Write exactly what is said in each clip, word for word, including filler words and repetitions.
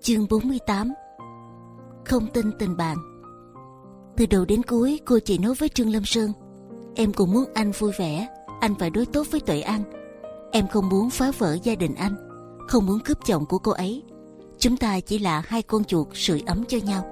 Chương bốn mươi tám. Không tin tình bạn. Từ đầu đến cuối cô chỉ nói với Trương Lâm Sơn: em cũng muốn anh vui vẻ, anh phải đối tốt với Tuệ An. Em không muốn phá vỡ gia đình anh, không muốn cướp chồng của cô ấy. Chúng ta chỉ là hai con chuột sưởi ấm cho nhau.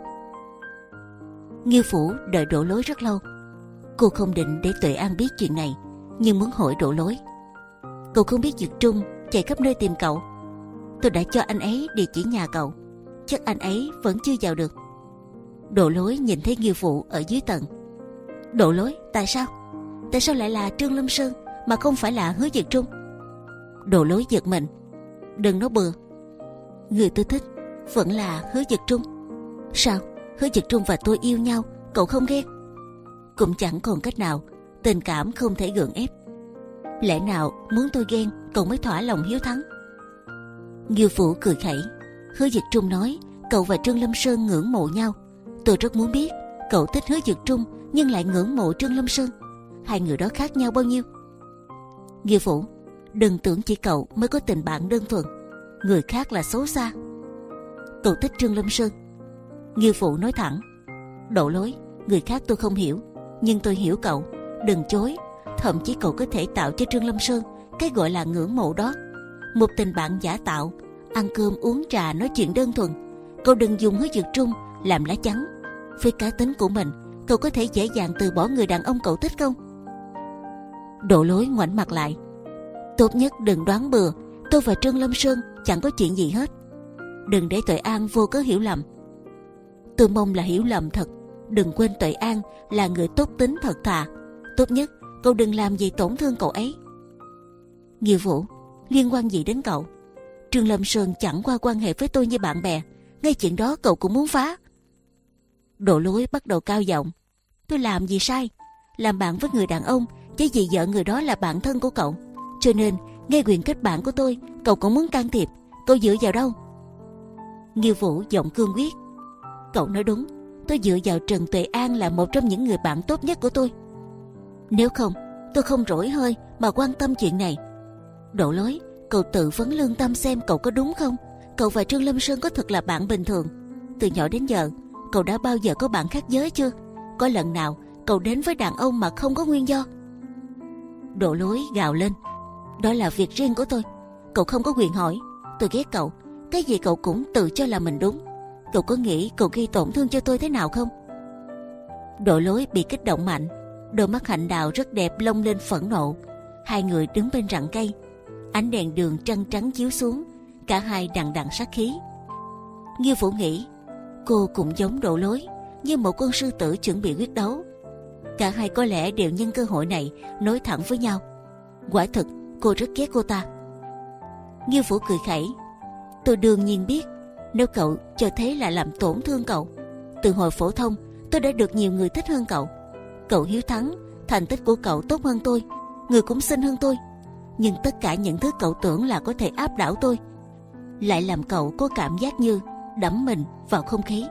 Nghiêu Phủ đợi Đỗ Lối rất lâu. Cô không định để Tuệ An biết chuyện này, nhưng muốn hỏi Đỗ Lối. Cậu không biết Dược Trung chạy khắp nơi tìm cậu. Tôi đã cho anh ấy địa chỉ nhà cậu, chắc anh ấy vẫn chưa vào được. Đỗ Lối nhìn thấy Nghiêu Phủ ở dưới tầng. Đỗ Lối, tại sao? Tại sao lại là Trương Lâm Sơn mà không phải là Hứa Dược Trung? Đỗ Lối giật mình. Đừng nói bừa. Người tôi thích vẫn là Hứa Dược Trung. Sao? Hứa Dược Trung và tôi yêu nhau, cậu không ghen? Cũng chẳng còn cách nào, tình cảm không thể gượng ép. Lẽ nào muốn tôi ghen cậu mới thỏa lòng hiếu thắng? Nghiêu Phủ cười khẩy. Hứa Dược Trung nói cậu và Trương Lâm Sơn ngưỡng mộ nhau. Tôi rất muốn biết cậu thích Hứa Dược Trung nhưng lại ngưỡng mộ Trương Lâm Sơn. Hai người đó khác nhau bao nhiêu? Nghiêu Phủ, đừng tưởng chỉ cậu mới có tình bạn đơn thuần, người khác là xấu xa. Cậu thích Trương Lâm Sơn. Nghiêu Phủ nói thẳng. Đỗ Lối, người khác tôi không hiểu, nhưng tôi hiểu cậu. Đừng chối. Thậm chí cậu có thể tạo cho Trương Lâm Sơn cái gọi là ngưỡng mộ đó, một tình bạn giả tạo, ăn cơm uống trà nói chuyện đơn thuần. Cậu đừng dùng Hứa Dược Trung làm lá chắn. Với cá tính của mình, cậu có thể dễ dàng từ bỏ người đàn ông cậu thích không? Đỗ Lối ngoảnh mặt lại. Tốt nhất đừng đoán bừa. Tôi và Trương Lâm Sơn chẳng có chuyện gì hết. Đừng để Tuệ An vô cớ hiểu lầm. Tôi mong là hiểu lầm thật. Đừng quên Tuệ An là người tốt tính thật thà. Tốt nhất cậu đừng làm gì tổn thương cậu ấy. Nghiêu Vũ, liên quan gì đến cậu? Trương Lâm Sơn chẳng qua quan hệ với tôi như bạn bè, ngay chuyện đó cậu cũng muốn phá. Đỗ Lối bắt đầu cao giọng. Tôi làm gì sai? Làm bạn với người đàn ông chỉ vì vợ người đó là bạn thân của cậu, cho nên nghe quyền kết bạn của tôi cậu cũng muốn can thiệp. Cậu dựa vào đâu? Nghiêu Vũ giọng cương quyết. Cậu nói đúng. Tôi dựa vào Trần Tuệ An là một trong những người bạn tốt nhất của tôi. Nếu không, tôi không rỗi hơi mà quan tâm chuyện này. Đỗ Lối, cậu tự vấn lương tâm xem cậu có đúng không? Cậu và Trương Lâm Sơn có thật là bạn bình thường? Từ nhỏ đến giờ, cậu đã bao giờ có bạn khác giới chưa? Có lần nào cậu đến với đàn ông mà không có nguyên do? Đỗ Lối gào lên. Đó là việc riêng của tôi, cậu không có quyền hỏi. Tôi ghét cậu. Cái gì cậu cũng tự cho là mình đúng. Cậu có nghĩ cậu gây tổn thương cho tôi thế nào không? Đỗ Lối bị kích động mạnh. Đôi mắt hạnh đào rất đẹp lông lên phẫn nộ. Hai người đứng bên rặng cây, ánh đèn đường trăng trắng chiếu xuống, cả hai đằng đằng sát khí. Nghiêu Phủ nghĩ cô cũng giống Đỗ Lối, như một con sư tử chuẩn bị quyết đấu. Cả hai có lẽ đều nhân cơ hội này nói thẳng với nhau. Quả thực cô rất ghét cô ta. Nghiêu Phủ cười khẩy. Tôi đương nhiên biết. Nếu cậu cho thế là làm tổn thương cậu. Từ hồi phổ thông tôi đã được nhiều người thích hơn cậu. Cậu hiếu thắng, thành tích của cậu tốt hơn tôi, người cũng xinh hơn tôi. Nhưng tất cả những thứ cậu tưởng là có thể áp đảo tôi lại làm cậu có cảm giác như đắm mình vào không khí.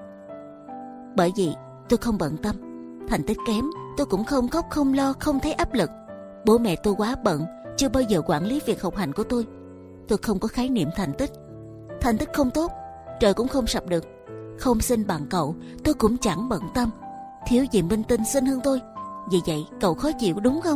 Bởi vì tôi không bận tâm. Thành tích kém tôi cũng không khóc không lo, không thấy áp lực. Bố mẹ tôi quá bận, chưa bao giờ quản lý việc học hành của tôi. Tôi không có khái niệm thành tích. Thành tích không tốt, trời cũng không sập được. Không xinh bằng cậu, tôi cũng chẳng bận tâm. Thiếu gì minh tinh xinh hơn tôi. Vì vậy cậu khó chịu đúng không?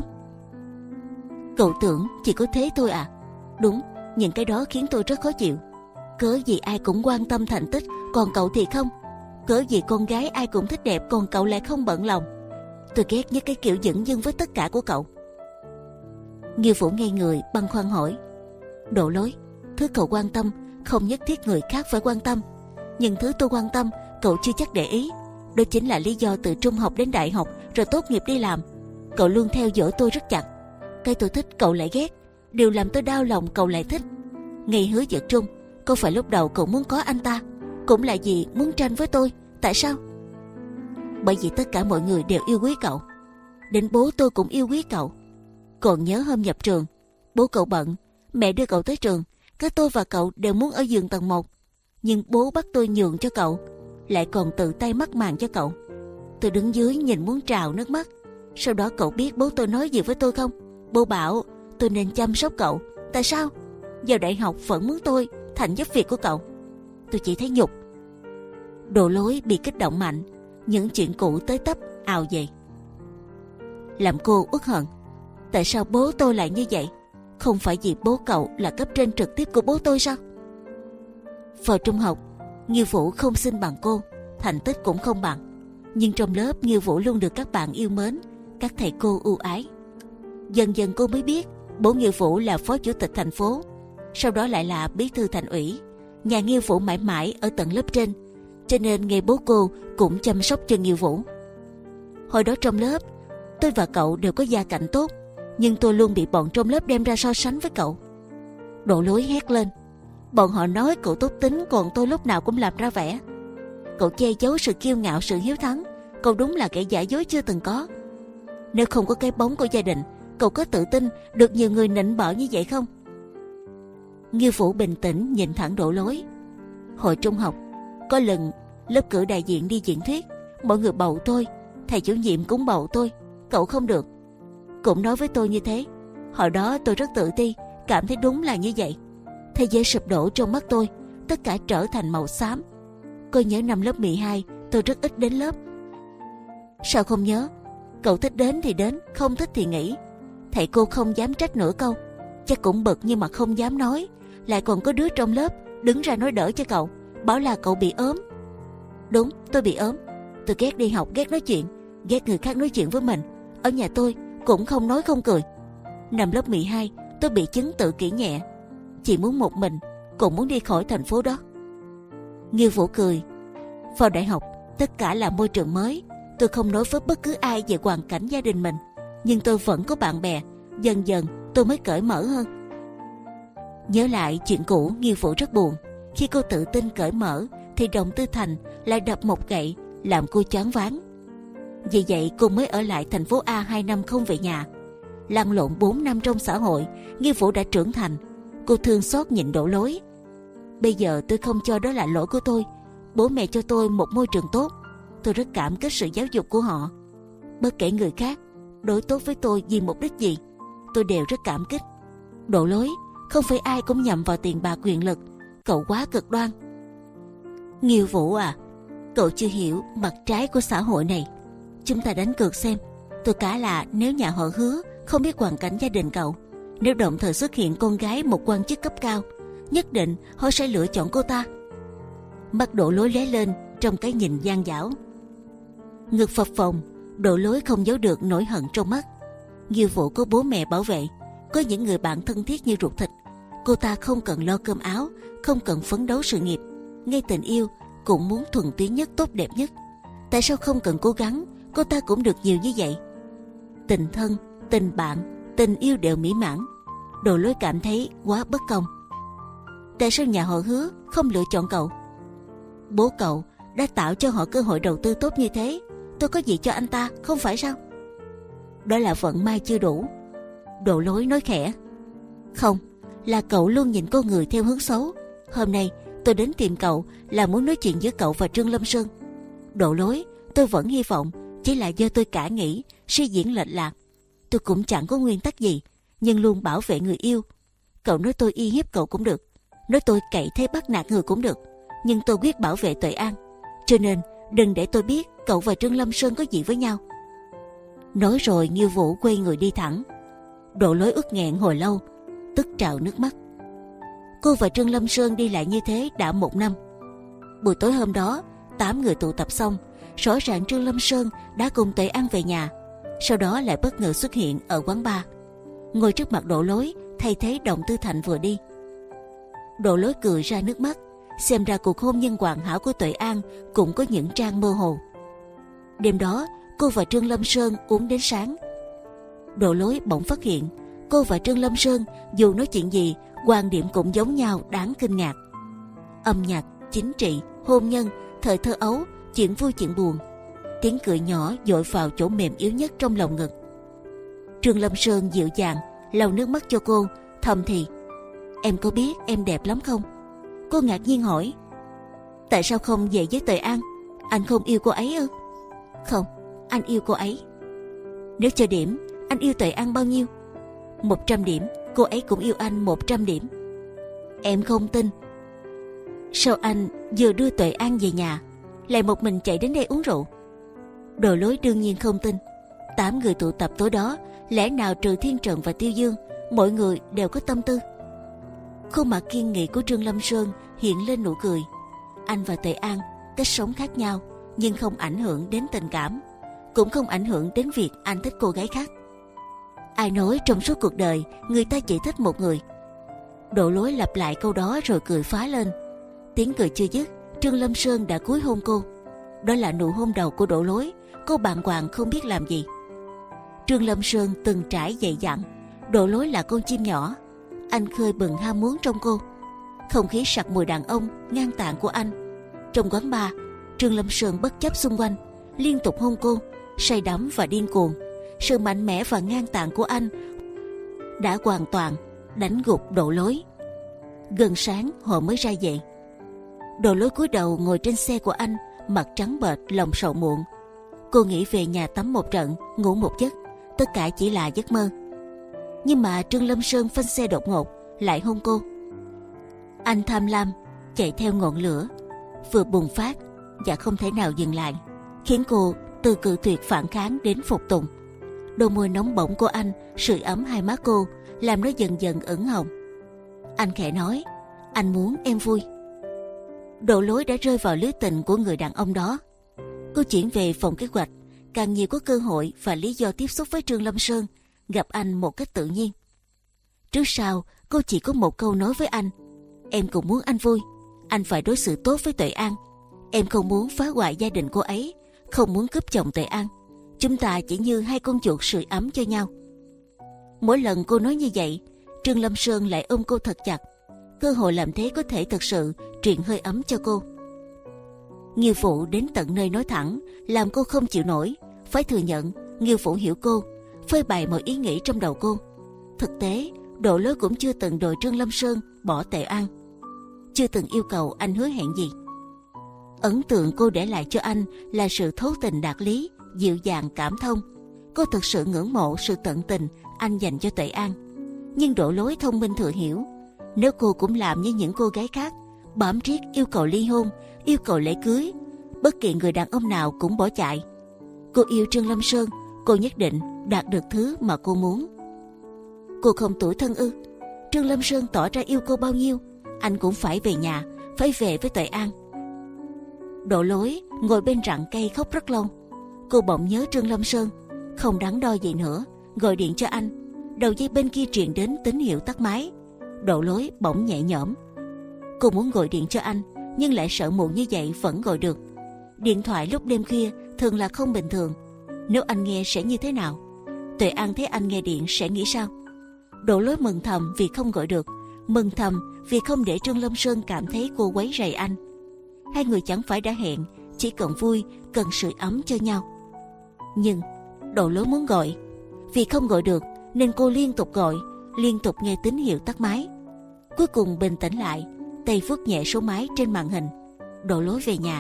Cậu tưởng chỉ có thế thôi à? Đúng, những cái đó khiến tôi rất khó chịu. Cớ gì ai cũng quan tâm thành tích, còn cậu thì không? Cớ gì con gái ai cũng thích đẹp, còn cậu lại không bận lòng? Tôi ghét nhất cái kiểu dửng dưng với tất cả của cậu. Nghiêu Phủ ngây người băn khoăn hỏi. Đỗ Lối, thứ cậu quan tâm không nhất thiết người khác phải quan tâm. Nhưng thứ tôi quan tâm cậu chưa chắc để ý. Đó chính là lý do từ trung học đến đại học rồi tốt nghiệp đi làm, cậu luôn theo dõi tôi rất chặt. Cái tôi thích cậu lại ghét, điều làm tôi đau lòng cậu lại thích. Ngày Hứa Dược Trung, có phải lúc đầu cậu muốn có anh ta cũng là vì muốn tranh với tôi? Tại sao? Bởi vì tất cả mọi người đều yêu quý cậu. Đến bố tôi cũng yêu quý cậu. Còn nhớ hôm nhập trường, bố cậu bận, mẹ đưa cậu tới trường, cả tôi và cậu đều muốn ở giường tầng một, nhưng bố bắt tôi nhường cho cậu, lại còn tự tay mắc màn cho cậu. Tôi đứng dưới nhìn muốn trào nước mắt. Sau đó cậu biết bố tôi nói gì với tôi không? Bố bảo tôi nên chăm sóc cậu. Tại sao? Vào đại học vẫn muốn tôi thành giúp việc của cậu. tôi chỉ thấy nhục. Độ lối bị kích động mạnh, những chuyện cũ tới tấp ào về. Làm cô uất hận. Tại sao bố tôi lại như vậy? Không phải vì bố cậu là cấp trên trực tiếp của bố tôi sao? Vào trung học, Nghiêu Vũ không xinh bằng cô, thành tích cũng không bằng, nhưng trong lớp Nghiêu Vũ luôn được các bạn yêu mến, các thầy cô ưu ái. Dần dần cô mới biết bố Nghiêu Vũ là phó chủ tịch thành phố, sau đó lại là bí thư thành ủy. Nhà Nghiêu Vũ mãi mãi ở tận lớp trên, cho nên ngay bố cô cũng chăm sóc cho Nghiêu Vũ. Hồi đó trong lớp, tôi và cậu đều có gia cảnh tốt, nhưng tôi luôn bị bọn trong lớp đem ra so sánh với cậu. Độ lối hét lên. Bọn họ nói cậu tốt tính, còn tôi lúc nào cũng làm ra vẻ. Cậu che giấu sự kiêu ngạo, sự hiếu thắng. Cậu đúng là kẻ giả dối chưa từng có. Nếu không có cái bóng của gia đình, cậu có tự tin được nhiều người nịnh bợ như vậy không? Nghiêu Vũ bình tĩnh nhìn thẳng Độ lối. Hồi trung học, có lần lớp cử đại diện đi diễn thuyết, mọi người bầu tôi, thầy chủ nhiệm cũng bầu tôi, cậu không được. Cũng nói với tôi như thế. Hồi đó tôi rất tự ti, cảm thấy đúng là như vậy. Thế giới sụp đổ trong mắt tôi, tất cả trở thành màu xám. Cô nhớ năm lớp mười hai, tôi rất ít đến lớp. Sao không nhớ? Cậu thích đến thì đến, không thích thì nghỉ. Thầy cô không dám trách nửa câu, chắc cũng bực nhưng mà không dám nói. Lại còn có đứa trong lớp đứng ra nói đỡ cho cậu, bảo là cậu bị ốm. Đúng, tôi bị ốm. Tôi ghét đi học, ghét nói chuyện, ghét người khác nói chuyện với mình. Ở nhà tôi cũng không nói không cười. Năm lớp mười hai, tôi bị chứng tự kỷ nhẹ, chỉ muốn một mình, cũng muốn đi khỏi thành phố đó. Nghiêu Vũ cười. Vào đại học, tất cả là môi trường mới. Tôi không nói với bất cứ ai về hoàn cảnh gia đình mình, nhưng tôi vẫn có bạn bè. Dần dần tôi mới cởi mở hơn. Nhớ lại chuyện cũ, Nghiêu Vũ rất buồn. Khi cô tự tin cởi mở, thì Đồng Tư Thành lại đập một gậy làm cô choáng váng. Vì vậy cô mới ở lại thành phố A hai năm không về nhà. Lăn lộn bốn năm trong xã hội, Nghiêu Vũ đã trưởng thành. Cô thương xót nhìn Độ lối. Bây giờ tôi không cho đó là lỗi của tôi. Bố mẹ cho tôi một môi trường tốt, tôi rất cảm kích sự giáo dục của họ. Bất kể người khác đối tốt với tôi vì mục đích gì, tôi đều rất cảm kích. Độ lối, không phải ai cũng nhầm vào tiền bạc quyền lực, cậu quá cực đoan. Nghiêu Vũ à, cậu chưa hiểu mặt trái của xã hội này. Chúng ta đánh cược xem. Tôi cá là nếu nhà họ Hứa không biết hoàn cảnh gia đình cậu, nếu đồng thời xuất hiện con gái một quan chức cấp cao, nhất định họ sẽ lựa chọn cô ta. Mắt Độ lối lóe lên trong cái nhìn gian dảo. Ngực phập phồng, Độ lối không giấu được nỗi hận trong mắt. Nghiêu Vũ có bố mẹ bảo vệ, có những người bạn thân thiết như ruột thịt. Cô ta không cần lo cơm áo, không cần phấn đấu sự nghiệp, ngay tình yêu cũng muốn thuần túy nhất, tốt đẹp nhất. Tại sao không cần cố gắng, cô ta cũng được nhiều như vậy? Tình thân, tình bạn, tình yêu đều mỹ mãn. Độ lối cảm thấy quá bất công. Tại sao nhà họ Hứa không lựa chọn cậu? Bố cậu đã tạo cho họ cơ hội đầu tư tốt như thế, tôi có gì cho anh ta, không phải sao? Đó là vận may chưa đủ. Độ lối nói khẽ. Không, là cậu luôn nhìn con người theo hướng xấu. Hôm nay tôi đến tìm cậu là muốn nói chuyện với cậu và Trương Lâm Sơn. Độ lối, tôi vẫn hy vọng chỉ là do tôi cả nghĩ, suy diễn lệch lạc. Tôi cũng chẳng có nguyên tắc gì, nhưng luôn bảo vệ người yêu. Cậu nói tôi uy hiếp cậu cũng được, nói tôi cậy thế bắt nạt người cũng được, nhưng tôi quyết bảo vệ Tuệ An. Cho nên đừng để tôi biết cậu và Trương Lâm Sơn có gì với nhau. Nói rồi Nghiêu Vũ quay người đi thẳng. Độ lối ức nghẹn hồi lâu, tức trào nước mắt. Cô và Trương Lâm Sơn đi lại như thế đã một năm. Buổi tối hôm đó, tám người tụ tập xong, rõ ràng Trương Lâm Sơn đã cùng Tuệ An về nhà, sau đó lại bất ngờ xuất hiện ở quán bar, ngồi trước mặt Độ lối, thay thế Đồng Tư Thành vừa đi. Độ lối cười ra nước mắt, xem ra cuộc hôn nhân hoàn hảo của Tuệ An cũng có những trang mơ hồ. Đêm đó cô và Trương Lâm Sơn uống đến sáng. Độ lối bỗng phát hiện cô và Trương Lâm Sơn dù nói chuyện gì, quan điểm cũng giống nhau, đáng kinh ngạc. Âm nhạc, chính trị, hôn nhân, thời thơ ấu, chuyện vui chuyện buồn, tiếng cười nhỏ dội vào chỗ mềm yếu nhất trong lòng ngực. Trương Lâm Sơn dịu dàng lau nước mắt cho cô, thầm thì: em có biết em đẹp lắm không? Cô ngạc nhiên hỏi: tại sao không về với Tuệ An? Anh không yêu cô ấy ư? Không, anh yêu cô ấy. Nếu cho điểm, anh yêu Tuệ An bao nhiêu? Một trăm điểm. Cô ấy cũng yêu anh một trăm điểm. Em không tin. Sao anh vừa đưa Tuệ An về nhà, lại một mình chạy đến đây uống rượu. Đồ Lối đương nhiên không tin. Tám người tụ tập tối đó, lẽ nào trừ Thiên Trần và Tiêu Dương, mọi người đều có tâm tư? Khuôn mặt kiên nghị của Trương Lâm Sơn hiện lên nụ cười. Anh và Tuệ An cách sống khác nhau, nhưng không ảnh hưởng đến tình cảm, cũng không ảnh hưởng đến việc anh thích cô gái khác. Ai nói trong suốt cuộc đời người ta chỉ thích một người? Đồ Lối lặp lại câu đó rồi cười phá lên. Tiếng cười chưa dứt, Trương Lâm Sơn đã cúi hôn cô. Đó là nụ hôn đầu của Đồ Lối. Cô bàng hoàng không biết làm gì. Trương Lâm Sơn từng trải dày dặn, Đồ Lối là con chim nhỏ. Anh khơi bừng ham muốn trong cô. Không khí sặc mùi đàn ông ngang tàn của anh. Trong quán bar, Trương Lâm Sơn bất chấp xung quanh, liên tục hôn cô, say đắm và điên cuồng. Sự mạnh mẽ và ngang tàn của anh đã hoàn toàn đánh gục Đồ Lối. Gần sáng họ mới ra về. Đồ Lối cúi đầu ngồi trên xe của anh, mặt trắng bệch, lòng sầu muộn. Cô nghĩ về nhà tắm một trận, ngủ một giấc, tất cả chỉ là giấc mơ. Nhưng mà Trương Lâm Sơn phanh xe đột ngột, lại hôn cô. Anh tham lam chạy theo ngọn lửa vừa bùng phát và không thể nào dừng lại, khiến cô từ cự tuyệt phản kháng đến phục tùng. Đôi môi nóng bỏng của anh sưởi ấm hai má cô, làm nó dần dần ửng hồng. Anh khẽ nói, anh muốn em vui. Đồ Lối đã rơi vào lưới tình của người đàn ông đó. Cô chuyển về phòng kế hoạch, càng nhiều có cơ hội và lý do tiếp xúc với Trương Lâm Sơn, gặp anh một cách tự nhiên. Trước sau cô chỉ có một câu nói với anh: em cũng muốn anh vui, anh phải đối xử tốt với Tuệ An. Em không muốn phá hoại gia đình cô ấy, không muốn cướp chồng Tuệ An. Chúng ta chỉ như hai con chuột sưởi ấm cho nhau. Mỗi lần cô nói như vậy, Trương Lâm Sơn lại ôm cô thật chặt. Cơ hội làm thế có thể thực sự truyền hơi ấm cho cô. Nghiêu Phụ đến tận nơi nói thẳng, làm cô không chịu nổi. Phải thừa nhận, Nghiêu Phụ hiểu cô, phơi bày mọi ý nghĩ trong đầu cô. Thực tế, Đồ Lối cũng chưa từng đòi Trương Lâm Sơn bỏ Tuệ An, chưa từng yêu cầu anh hứa hẹn gì. Ấn tượng cô để lại cho anh là sự thấu tình đạt lý, dịu dàng cảm thông. Cô thực sự ngưỡng mộ sự tận tình anh dành cho Tuệ An. Nhưng Đồ Lối thông minh thừa hiểu, nếu cô cũng làm như những cô gái khác, bám riết yêu cầu ly hôn, yêu cầu lễ cưới, bất kỳ người đàn ông nào cũng bỏ chạy. Cô yêu Trương Lâm Sơn, cô nhất định đạt được thứ mà cô muốn. Cô không tủi thân ư? Trương Lâm Sơn tỏ ra yêu cô bao nhiêu, anh cũng phải về nhà, phải về với Tuệ An. Đồ Lối ngồi bên rặng cây khóc rất lâu. Cô bỗng nhớ Trương Lâm Sơn, không đắn đo gì nữa, gọi điện cho anh. Đầu dây bên kia truyền đến tín hiệu tắt máy. Đồ Lối bỗng nhẹ nhõm. Cô muốn gọi điện cho anh, nhưng lại sợ muộn như vậy vẫn gọi được. Điện thoại lúc đêm khuya thường là không bình thường. Nếu anh nghe sẽ như thế nào? Tuệ An thấy anh nghe điện sẽ nghĩ sao? Đồ Lối mừng thầm vì không gọi được, mừng thầm vì không để Trương Lâm Sơn cảm thấy cô quấy rầy anh. Hai người chẳng phải đã hẹn chỉ cần vui, cần sưởi ấm cho nhau. Nhưng Đồ Lối muốn gọi, vì không gọi được nên cô liên tục gọi, liên tục nghe tín hiệu tắt máy. Cuối cùng bình tĩnh lại, tay vuốt nhẹ số máy trên màn hình. Đồ Lối về nhà.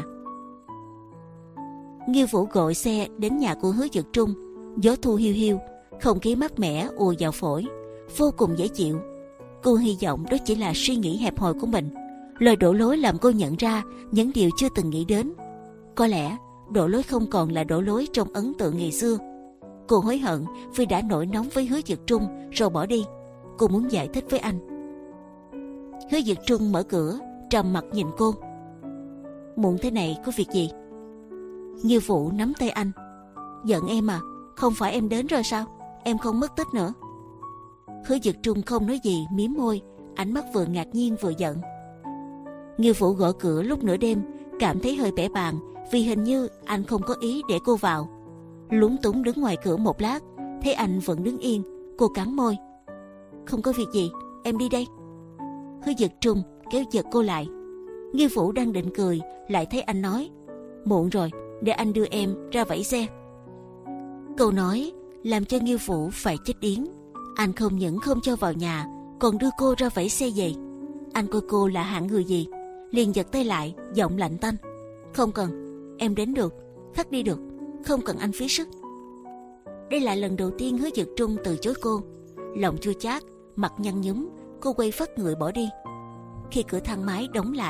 Nghiêu Vũ gọi xe đến nhà của Hứa Dực Trung. Gió thu hiu hiu, không khí mát mẻ ùa vào phổi, vô cùng dễ chịu. Cô hy vọng đó chỉ là suy nghĩ hẹp hòi của mình. Lời Đồ Lối làm cô nhận ra những điều chưa từng nghĩ đến. Có lẽ Đồ Lối không còn là Đồ Lối trong ấn tượng ngày xưa. Cô hối hận vì đã nổi nóng với Hứa Dực Trung rồi bỏ đi. Cô muốn giải thích với anh. Hứa Dực Trung mở cửa, trầm mặt nhìn cô. Muộn thế này có việc gì? Nghiêu Vũ nắm tay anh. Giận em à? Không phải em đến rồi sao? Em không mất tích nữa. Hứa Dực Trung không nói gì, mím môi, ánh mắt vừa ngạc nhiên vừa giận. Nghiêu Vũ gõ cửa lúc nửa đêm, cảm thấy hơi bẽ bàng vì hình như anh không có ý để cô vào. Lúng túng đứng ngoài cửa một lát, thấy anh vẫn đứng yên, cô cắn môi. Không có việc gì, em đi đây. Hứa Dực Trung kéo giật cô lại. Nghiêu Vũ đang định cười, lại thấy anh nói: Muộn rồi, để anh đưa em ra vẫy xe. Câu nói làm cho Nghiêu Vũ phải chết điếng. Anh không những không cho vào nhà, còn đưa cô ra vẫy xe về. Anh coi cô là hạng người gì, liền giật tay lại, giọng lạnh tanh: Không cần, em đến được, khắc đi được, không cần anh phí sức. Đây là lần đầu tiên Hứa Dực Trung từ chối cô. Lòng chua chát, mặt nhăn nhúm, cô quay phắt người bỏ đi. Khi cửa thang máy đóng lại,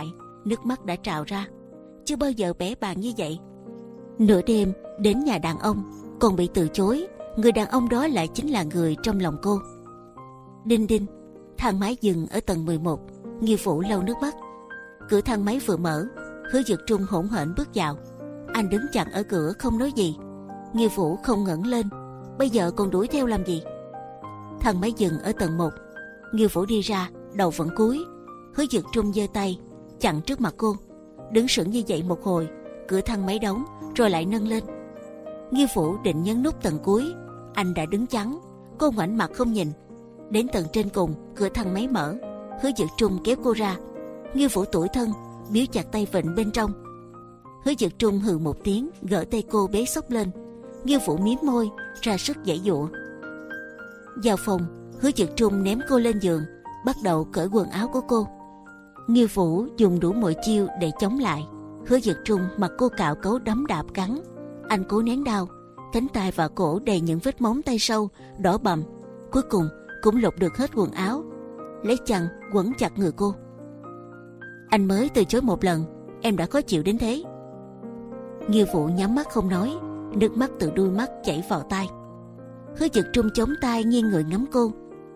nước mắt đã trào ra. Chưa bao giờ bé bàng như vậy. Nửa đêm đến nhà đàn ông, còn bị từ chối. Người đàn ông đó lại chính là người trong lòng cô. Đinh đinh, thang máy dừng ở tầng mười một. Nghiêu Vũ lau nước mắt. Cửa thang máy vừa mở, Hứa Dực Trung hỗn hển bước vào. Anh đứng chặn ở cửa không nói gì. Nghiêu Vũ không ngẩng lên. Bây giờ còn đuổi theo làm gì? Thang máy dừng ở tầng một. Nghiêu Vũ đi ra, đầu vẫn cúi. Hứa Dực Trung giơ tay chặn trước mặt cô. Đứng sững như vậy một hồi, cửa thang máy đóng rồi lại nâng lên. Nghiêu Vũ định nhấn nút tầng cuối, anh đã đứng chắn. Cô ngoảnh mặt không nhìn. Đến tầng trên cùng, cửa thang máy mở. Hứa Dực Trung kéo cô ra. Nghiêu Vũ tủi thân biếu chặt tay vịn bên trong. Hứa Dực Trung hừ một tiếng, gỡ tay cô bế xốc lên. Nghiêu Vũ mím môi, ra sức giãy giụa. Vào phòng, Hứa Dực Trung ném cô lên giường, bắt đầu cởi quần áo của cô. Nghiêu Vũ dùng đủ mọi chiêu để chống lại. Hứa Dực Trung mặc cô cạo cấu đấm đạp cắn. Anh cố nén đau, cánh tay và cổ đầy những vết móng tay sâu đỏ bầm. Cuối cùng cũng lột được hết quần áo, lấy chăn quấn chặt người cô. Anh mới từ chối một lần, em đã khó chịu đến thế? Nghiêu Vũ nhắm mắt không nói, nước mắt từ đuôi mắt chảy vào tai. Hứa Dực Trung chống tay nghiêng người ngắm cô.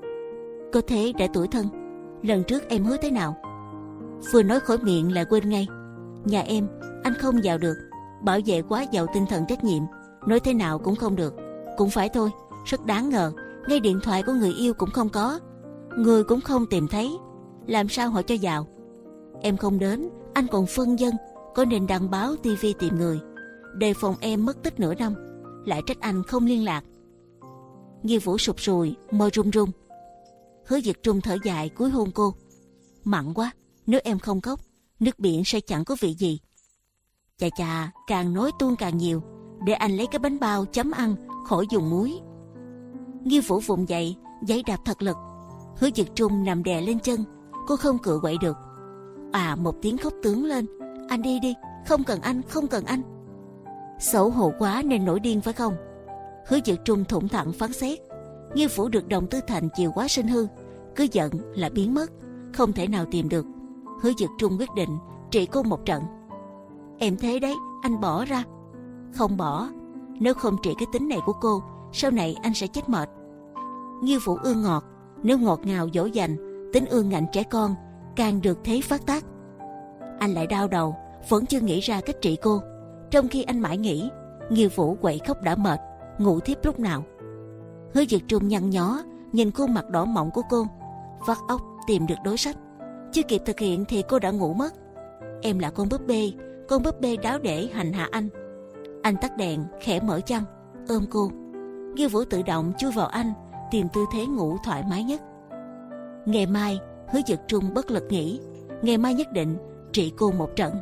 Có thế đã tủi thân. Lần trước em hứa thế nào? Vừa nói khỏi miệng lại quên ngay. Nhà em anh không vào được, bảo vệ quá giàu tinh thần trách nhiệm, nói thế nào cũng không được. Cũng phải thôi, rất đáng ngờ, ngay điện thoại của người yêu cũng không có, người cũng không tìm thấy, làm sao họ cho vào? Em không đến, anh còn phân vân, có nên đăng báo tivi tìm người, đề phòng em mất tích nửa năm, lại trách anh không liên lạc. Nghiêu Vũ sụp sùi, môi run run. Hứa Dực Trung thở dài cúi hôn cô. Mặn quá, nếu em không khóc, nước biển sẽ chẳng có vị gì. Chà chà, càng nói tuôn càng nhiều, để anh lấy cái bánh bao chấm ăn, khỏi dùng muối. Nghiêu Vũ vùng dậy, giấy đạp thật lực. Hứa Dực Trung nằm đè lên chân, cô không cựa quậy được. À, một tiếng khóc tướng lên. Anh đi đi, không cần anh, không cần anh. Xấu hổ quá nên nổi điên phải không? Hứa Dực Trung thủng thẳng phán xét. Nghiêu Vũ được Đồng Tư Thành chiều quá sinh hư, cứ giận là biến mất, không thể nào tìm được. Hứa Dực Trung quyết định trị cô một trận. Em thế đấy, anh bỏ ra. Không bỏ, nếu không trị cái tính này của cô, sau này anh sẽ chết mệt. Nghiêu Vũ ưa ngọt, nếu ngọt ngào dỗ dành, tính ương ngạnh trẻ con càng được thế phát tác. Anh lại đau đầu, vẫn chưa nghĩ ra cách trị cô. Trong khi anh mãi nghĩ, Nghiêu Vũ quậy khóc đã mệt, ngủ thiếp lúc nào. Hứa Dực Trung nhăn nhó nhìn khuôn mặt đỏ mọng của cô, vắt óc tìm được đối sách. Chưa kịp thực hiện thì cô đã ngủ mất. Em là con búp bê, con búp bê đáo để hành hạ anh. Anh tắt đèn, khẽ mở chăn, ôm cô. Nghiêu Vũ tự động chui vào anh, tìm tư thế ngủ thoải mái nhất. Ngày mai, Hứa Dực Trung bất lực nghĩ, ngày mai nhất định trị cô một trận.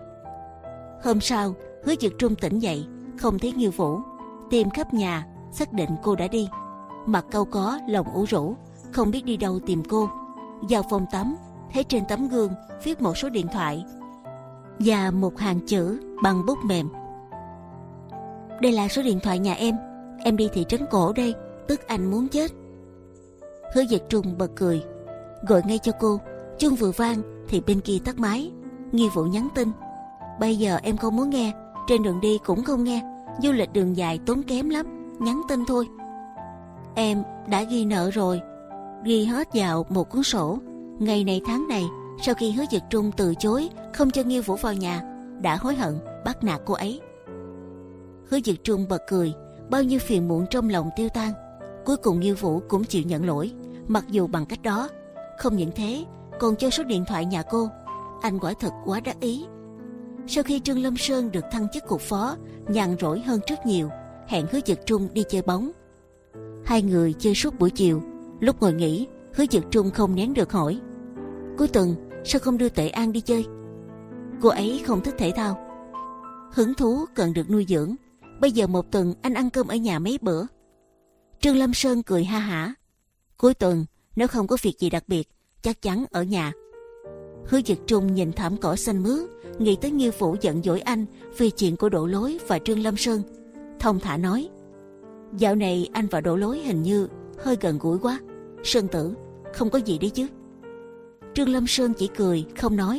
Hôm sau, Hứa Dực Trung tỉnh dậy, không thấy Nghiêu Vũ, tìm khắp nhà, xác định cô đã đi. Mặt cau có, lòng ủ rũ, không biết đi đâu tìm cô. Vào phòng tắm, thấy trên tấm gương viết một số điện thoại và một hàng chữ bằng bút mềm. Đây là số điện thoại nhà em, em đi thị trấn cổ đây, tức anh muốn chết. Hứa Dực Trung bật cười, gọi ngay cho cô. Chuông vừa vang thì bên kia tắt máy. Nghiêu Vũ nhắn tin, bây giờ em không muốn nghe, trên đường đi cũng không nghe, du lịch đường dài tốn kém lắm, nhắn tin thôi. Em đã ghi nợ rồi, ghi hết vào một cuốn sổ. Ngày này tháng này, sau khi Hứa Dực Trung từ chối không cho Nghiêu Vũ vào nhà, đã hối hận bắt nạt cô ấy. Hứa Dực Trung bật cười, bao nhiêu phiền muộn trong lòng tiêu tan. Cuối cùng Nghiêu Vũ cũng chịu nhận lỗi, mặc dù bằng cách đó. Không những thế, còn cho số điện thoại nhà cô. Anh quả thật quá đắc ý. Sau khi Trương Lâm Sơn được thăng chức cục phó, nhàn rỗi hơn rất nhiều, hẹn Hứa Dực Trung đi chơi bóng. Hai người chơi suốt buổi chiều. Lúc ngồi nghỉ, Hứa Dực Trung không nén được hỏi, cuối tuần sao không đưa Tuệ An đi chơi? Cô ấy không thích thể thao. Hứng thú cần được nuôi dưỡng. Bây giờ một tuần anh ăn cơm ở nhà mấy bữa. Trương Lâm Sơn cười ha hả, cuối tuần nếu không có việc gì đặc biệt, chắc chắn ở nhà. Hứa Dực Trung nhìn thảm cỏ xanh mướt, nghĩ tới Nghiêu Vũ giận dỗi anh vì chuyện của Đỗ Lối và Trương Lâm Sơn, thông thả nói, dạo này anh và Đỗ Lối hình như hơi gần gũi quá. Sơn tử, không có gì đấy chứ? Trương Lâm Sơn chỉ cười không nói.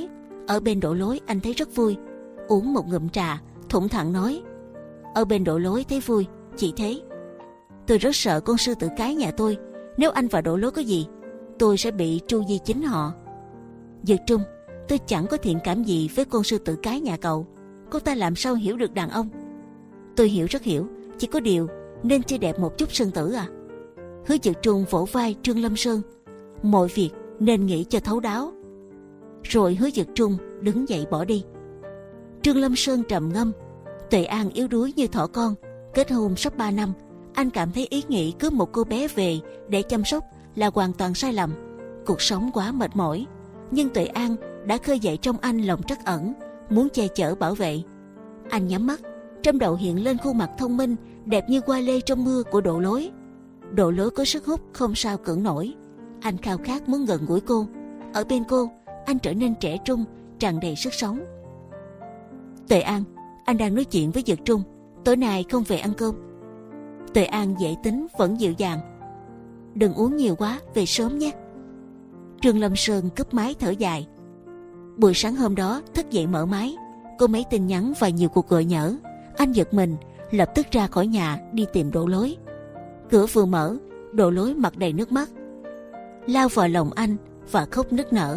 Ở bên Đổ Lối anh thấy rất vui, uống một ngụm trà, thủng thẳng nói: ở bên Đổ Lối thấy vui, chỉ thế. Tôi rất sợ con sư tử cái nhà tôi, nếu anh và Đổ Lối có gì, tôi sẽ bị tru di chính họ. Dược Trung, tôi chẳng có thiện cảm gì với con sư tử cái nhà cậu. Cô ta làm sao hiểu được đàn ông? Tôi hiểu, rất hiểu, chỉ có điều nên chơi đẹp một chút Sơn Tử à. Hứa Dược Trung vỗ vai Trương Lâm Sơn: mọi việc nên nghĩ cho thấu đáo. Rồi Hứa Dược Trung đứng dậy bỏ đi. Trương Lâm Sơn trầm ngâm. Tuệ An yếu đuối như thỏ con, kết hôn sắp ba năm, anh cảm thấy ý nghĩ cướp một cô bé về để chăm sóc là hoàn toàn sai lầm. Cuộc sống quá mệt mỏi, nhưng Tuệ An đã khơi dậy trong anh lòng trắc ẩn, muốn che chở bảo vệ. Anh nhắm mắt, trong đầu hiện lên khuôn mặt thông minh đẹp như hoa lê trong mưa của Đổ Lối. Đổ Lối có sức hút không sao cưỡng nổi. Anh khao khát muốn gần gũi cô. Ở bên cô, anh trở nên trẻ trung, tràn đầy sức sống. Tuệ An, anh đang nói chuyện với Dược Trung, tối nay không về ăn cơm. Tuệ An dễ tính vẫn dịu dàng: đừng uống nhiều quá, về sớm nhé. Trương Lâm Sơn cúp máy thở dài. Buổi sáng hôm đó thức dậy mở máy, có mấy tin nhắn và nhiều cuộc gọi nhỡ. Anh giật mình, lập tức ra khỏi nhà đi tìm Đổ Lối. Cửa vừa mở, Đổ Lối mặt đầy nước mắt, lao vào lòng anh và khóc nức nở.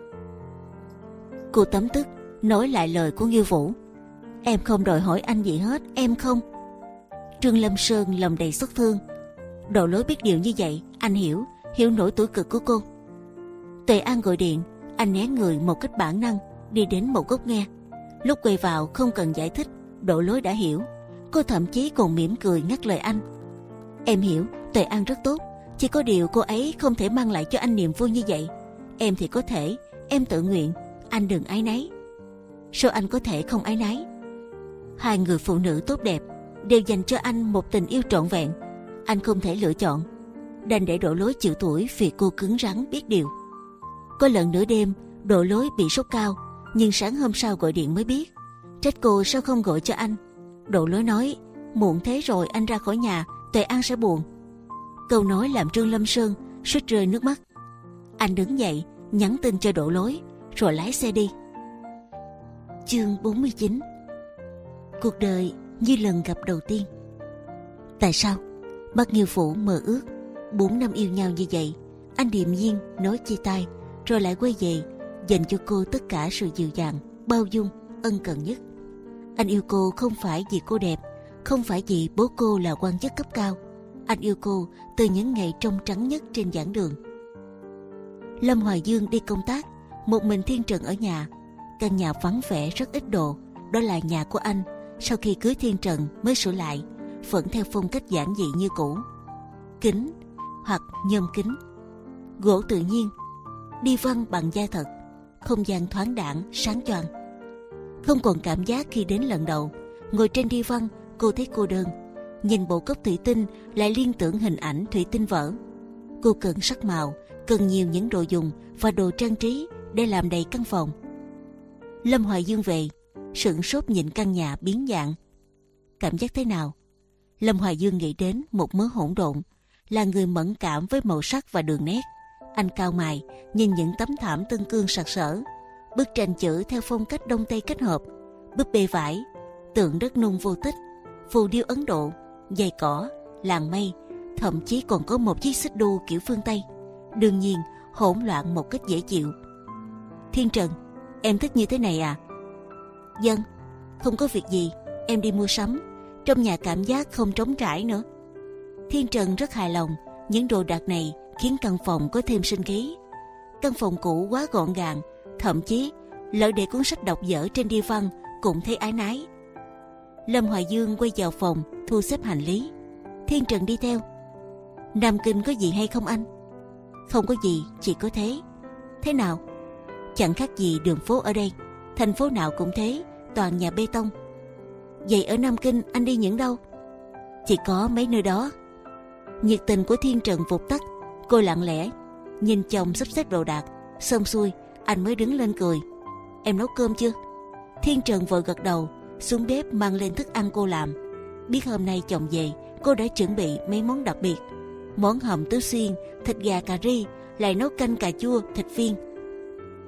Cô tấm tức nói lại lời của Nghiêu Vũ: em không đòi hỏi anh gì hết, em không. Trương Lâm Sơn lòng đầy xót thương. Đổ Lối biết điều như vậy, anh hiểu, hiểu nỗi tủi cực của cô. Tuệ An gọi điện, anh né người một cách bản năng, đi đến một góc nghe. Lúc quay vào không cần giải thích, Đổ Lối đã hiểu. Cô thậm chí còn mỉm cười ngắt lời anh: em hiểu, Tuệ An rất tốt, chỉ có điều cô ấy không thể mang lại cho anh niềm vui như vậy. Em thì có thể, em tự nguyện, anh đừng áy náy. Sao anh có thể không áy náy? Hai người phụ nữ tốt đẹp đều dành cho anh một tình yêu trọn vẹn. Anh không thể lựa chọn, đành để Đổ Lối chịu tủi vì cô cứng rắn biết điều. Có lần nửa đêm Đổ Lối bị sốt cao, nhưng sáng hôm sau gọi điện mới biết. Trách cô sao không gọi cho anh. Đổ Lối nói: muộn thế rồi, anh ra khỏi nhà, Tuệ An sẽ buồn. Câu nói làm Trương Lâm Sơn suýt rơi nước mắt. Anh đứng dậy nhắn tin cho Đổ Lối rồi lái xe đi. Chương bốn mươi chín. Cuộc đời như lần gặp đầu tiên. Tại sao Bác Nghiêu Vũ mơ ước bốn năm yêu nhau như vậy, anh điềm nhiên nói chia tay, rồi lại quay về dành cho cô tất cả sự dịu dàng, bao dung, ân cần nhất. Anh yêu cô không phải vì cô đẹp, không phải vì bố cô là quan chức cấp cao. Anh yêu cô từ những ngày trong trắng nhất trên giảng đường. Lâm Hoài Dương đi công tác, một mình Thiên Trần ở nhà. Căn nhà vắng vẻ rất ít đồ, đó là nhà của anh sau khi cưới Thiên Trần mới sửa lại, vẫn theo phong cách giản dị như cũ. Kính hoặc nhôm kính, gỗ tự nhiên, đi văn bằng da thật, không gian thoáng đãng sáng choang. Không còn cảm giác khi đến lần đầu ngồi trên đi văn cô thấy cô đơn. Nhìn bộ cốc thủy tinh lại liên tưởng hình ảnh thủy tinh vỡ. Cô cần sắc màu, cần nhiều những đồ dùng và đồ trang trí để làm đầy căn phòng. Lâm Hoài Dương về, sửng sốt nhìn căn nhà biến dạng. Cảm giác thế nào? Lâm Hoài Dương nghĩ đến một mớ hỗn độn, là người mẫn cảm với màu sắc và đường nét. Anh cau mày nhìn những tấm thảm tân cương sặc sỡ, bức tranh chữ theo phong cách Đông Tây kết hợp, búp bê vải, tượng đất nung vô tích, phù điêu Ấn Độ, dày cỏ, làng mây, thậm chí còn có một chiếc xích đu kiểu phương Tây. Đương nhiên hỗn loạn một cách dễ chịu. Thiên Trần, em thích như thế này à? Vâng, không có việc gì, em đi mua sắm. Trong nhà cảm giác không trống trải nữa. Thiên Trần rất hài lòng, những đồ đạc này khiến căn phòng có thêm sinh khí. Căn phòng cũ quá gọn gàng, thậm chí lỡ để cuốn sách đọc dở trên đi văn cũng thấy áy náy. Lâm Hoài Dương quay vào phòng thu xếp hành lý. Thiên Trần đi theo. Nam Kinh có gì hay không anh? Không có gì, chỉ có thế. Thế nào? Chẳng khác gì đường phố ở đây, thành phố nào cũng thế, toàn nhà bê tông. Vậy ở Nam Kinh anh đi những đâu? Chỉ có mấy nơi đó. Nhiệt tình của Thiên Trần vụt tắt. Cô lặng lẽ nhìn chồng sắp xếp đồ đạc. Xong xuôi anh mới đứng lên cười. Em nấu cơm chưa? Thiên Trần vội gật đầu, xuống bếp mang lên thức ăn cô làm. Biết hôm nay chồng về, cô đã chuẩn bị mấy món đặc biệt: món hầm tứ xuyên, thịt gà cà ri, lại nấu canh cà chua, thịt viên.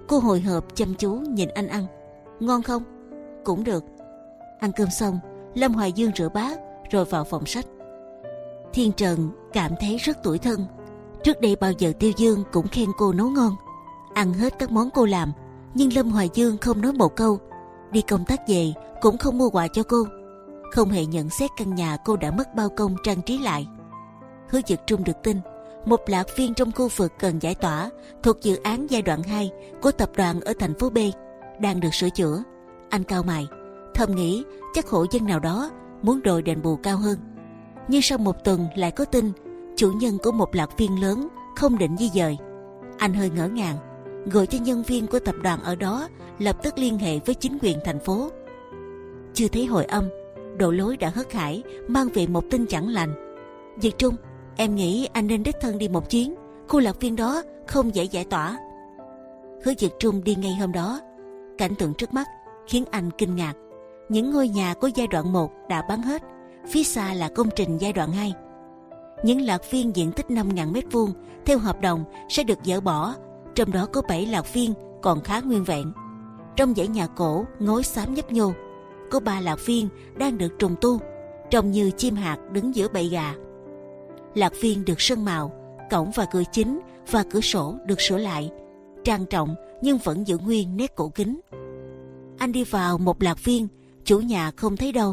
Cô hồi hộp chăm chú nhìn anh ăn. Ngon không? Cũng được. Ăn cơm xong, Lâm Hoài Dương rửa bát rồi vào phòng sách. Thiên Trần cảm thấy rất tủi thân. Trước đây bao giờ Tiêu Dương cũng khen cô nấu ngon, ăn hết các món cô làm, nhưng Lâm Hoài Dương không nói một câu. Đi công tác về cũng không mua quà cho cô, không hề nhận xét căn nhà cô đã mất bao công trang trí lại. Hứa Dực Trung được tin một lạc viên trong khu vực cần giải tỏa thuộc dự án giai đoạn hai của tập đoàn ở thành phố B đang được sửa chữa. Anh cau mày, thầm nghĩ chắc hộ dân nào đó muốn đòi đền bù cao hơn. Nhưng sau một tuần lại có tin chủ nhân của một lạc viên lớn không định di dời. Anh hơi ngỡ ngàng, gọi cho nhân viên của tập đoàn ở đó lập tức liên hệ với chính quyền thành phố. Chưa thấy hồi âm, Độ Lối đã hớt hải mang về một tin chẳng lành. Dực Trung, em nghĩ anh nên đích thân đi một chuyến, khu lạc viên đó không dễ giải tỏa. Hứa Dực Trung đi ngay hôm đó. Cảnh tượng trước mắt khiến anh kinh ngạc. Những ngôi nhà của giai đoạn một đã bán hết, phía xa là công trình giai đoạn hai. Những lạc viên diện tích năm nghìn mét vuông theo hợp đồng sẽ được dỡ bỏ, trong đó có bảy lạc viên còn khá nguyên vẹn. Trong dãy nhà cổ ngói xám nhấp nhô, có ba lạc viên đang được trùng tu, trông như chim hạt đứng giữa bầy gà. Lạc viên được sơn màu, cổng và cửa chính và cửa sổ được sửa lại, trang trọng nhưng vẫn giữ nguyên nét cổ kính. Anh đi vào một lạc viên, chủ nhà không thấy đâu.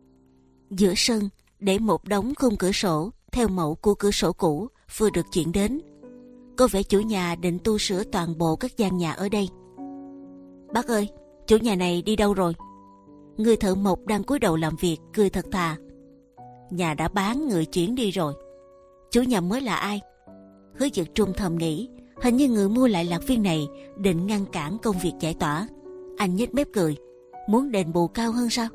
Giữa sân để một đống khung cửa sổ theo mẫu của cửa sổ cũ vừa được chuyển đến. Có vẻ chủ nhà định tu sửa toàn bộ các gian nhà ở đây. Bác ơi, chủ nhà này đi đâu rồi? Người thợ mộc đang cúi đầu làm việc cười thật thà. Nhà đã bán, người chuyển đi rồi. Chủ nhà mới là ai? Hứa Dực Trung thầm nghĩ, hình như người mua lại lạc viên này định ngăn cản công việc giải tỏa. Anh nhếch mép cười, muốn đền bù cao hơn sao?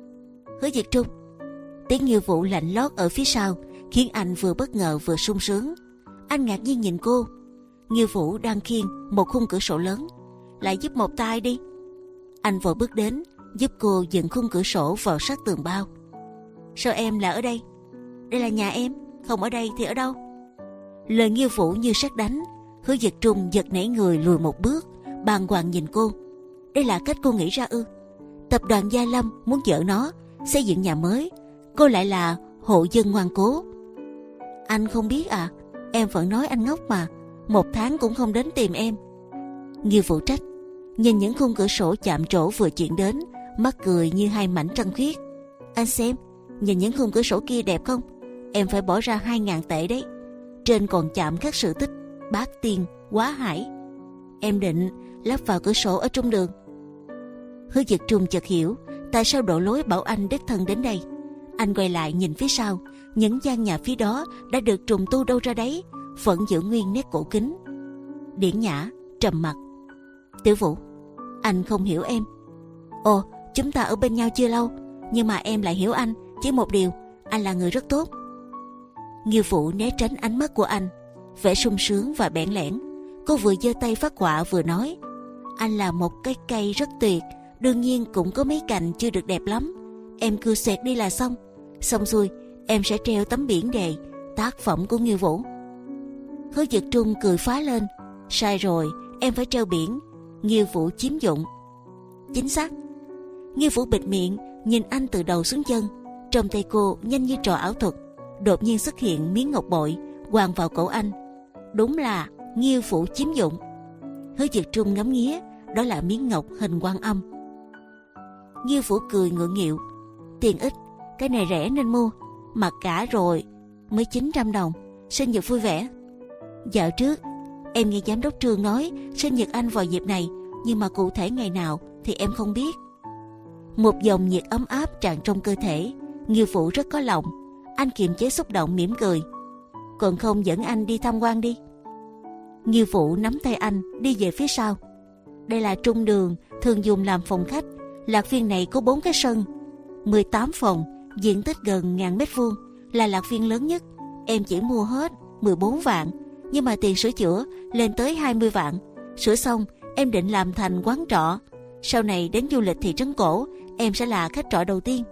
Hứa Dực Trung. Tiếng Nghiêu Vũ lạnh lót ở phía sau khiến anh vừa bất ngờ vừa sung sướng. Anh ngạc nhiên nhìn cô. Nghiêu Vũ đang khiêng một khung cửa sổ lớn. Lại giúp một tay đi. Anh vội bước đến giúp cô dựng khung cửa sổ vào sát tường bao. Sao em lại ở đây? Đây là nhà em, không ở đây thì ở đâu? Lời Nghiêu Vũ như sét đánh. Hứa Dực Trung giật nảy người lùi một bước, bàng hoàng nhìn cô. Đây là cách cô nghĩ ra ư? Tập đoàn Gia Lâm muốn dỡ nó, xây dựng nhà mới, cô lại là hộ dân ngoan cố. Anh không biết à? Em vẫn nói anh ngốc mà, một tháng cũng không đến tìm em. Nghiêu Vũ trách, nhìn những khung cửa sổ chạm trổ vừa chuyển đến, mắt cười như hai mảnh trăng khuyết. Anh xem, nhìn những khung cửa sổ kia đẹp không? Em phải bỏ ra hai ngàn tệ đấy. Trên còn chạm các sự tích Bát Tiên, Quá Hải. Em định lắp vào cửa sổ ở trung đường. Hứa Dực Trung chợt hiểu tại sao Độ Lối bảo anh đích thân đến đây. Anh quay lại nhìn phía sau, những gian nhà phía đó đã được trùng tu đâu ra đấy, vẫn giữ nguyên nét cổ kính. Điển Nhã trầm mặc. Tiểu Vũ, anh không hiểu em. Ồ, chúng ta ở bên nhau chưa lâu, nhưng mà em lại hiểu anh. Chỉ một điều, anh là người rất tốt. Nghiêu Vũ né tránh ánh mắt của anh, vẻ sung sướng và bẽn lẽn. Cô vừa giơ tay phát họa vừa nói, anh là một cái cây rất tuyệt, đương nhiên cũng có mấy cành chưa được đẹp lắm. Em cứ xoẹt đi là xong. Xong xuôi em sẽ treo tấm biển đề tác phẩm của Nghiêu Vũ. Hứa Dực Trung cười phá lên. Sai rồi, em phải treo biển Nghiêu Vũ chiếm dụng. Chính xác. Nghiêu Vũ bịt miệng nhìn anh từ đầu xuống chân. Trong tay cô nhanh như trò ảo thuật, đột nhiên xuất hiện miếng ngọc bội quàng vào cổ anh. Đúng là Nghiêu Vũ chiếm dụng. Hứa Dực Trung ngắm nghía, đó là miếng ngọc hình Quan Âm. Nghiêu Vũ cười ngượng nghịu. Tiền ít, cái này rẻ nên mua, mặc cả rồi mới chín trăm đồng. Sinh nhật vui vẻ. Dạo trước em nghe giám đốc Trương nói sinh nhật anh vào dịp này, nhưng mà cụ thể ngày nào thì em không biết. Một dòng nhiệt ấm áp tràn trong cơ thể. Nghiêu Vũ rất có lòng. Anh kiềm chế xúc động mỉm cười. Còn không dẫn anh đi tham quan đi. Nghiêu Vũ nắm tay anh đi về phía sau. Đây là trung đường thường dùng làm phòng khách. Lạc viên này có bốn cái sân, mười tám phòng, diện tích gần ngàn mét vuông, là lạc viên lớn nhất. Em chỉ mua hết mười bốn vạn, nhưng mà tiền sửa chữa lên tới hai mươi vạn. Sửa xong em định làm thành quán trọ. Sau này đến du lịch thị trấn cổ, em sẽ là khách trọ đầu tiên.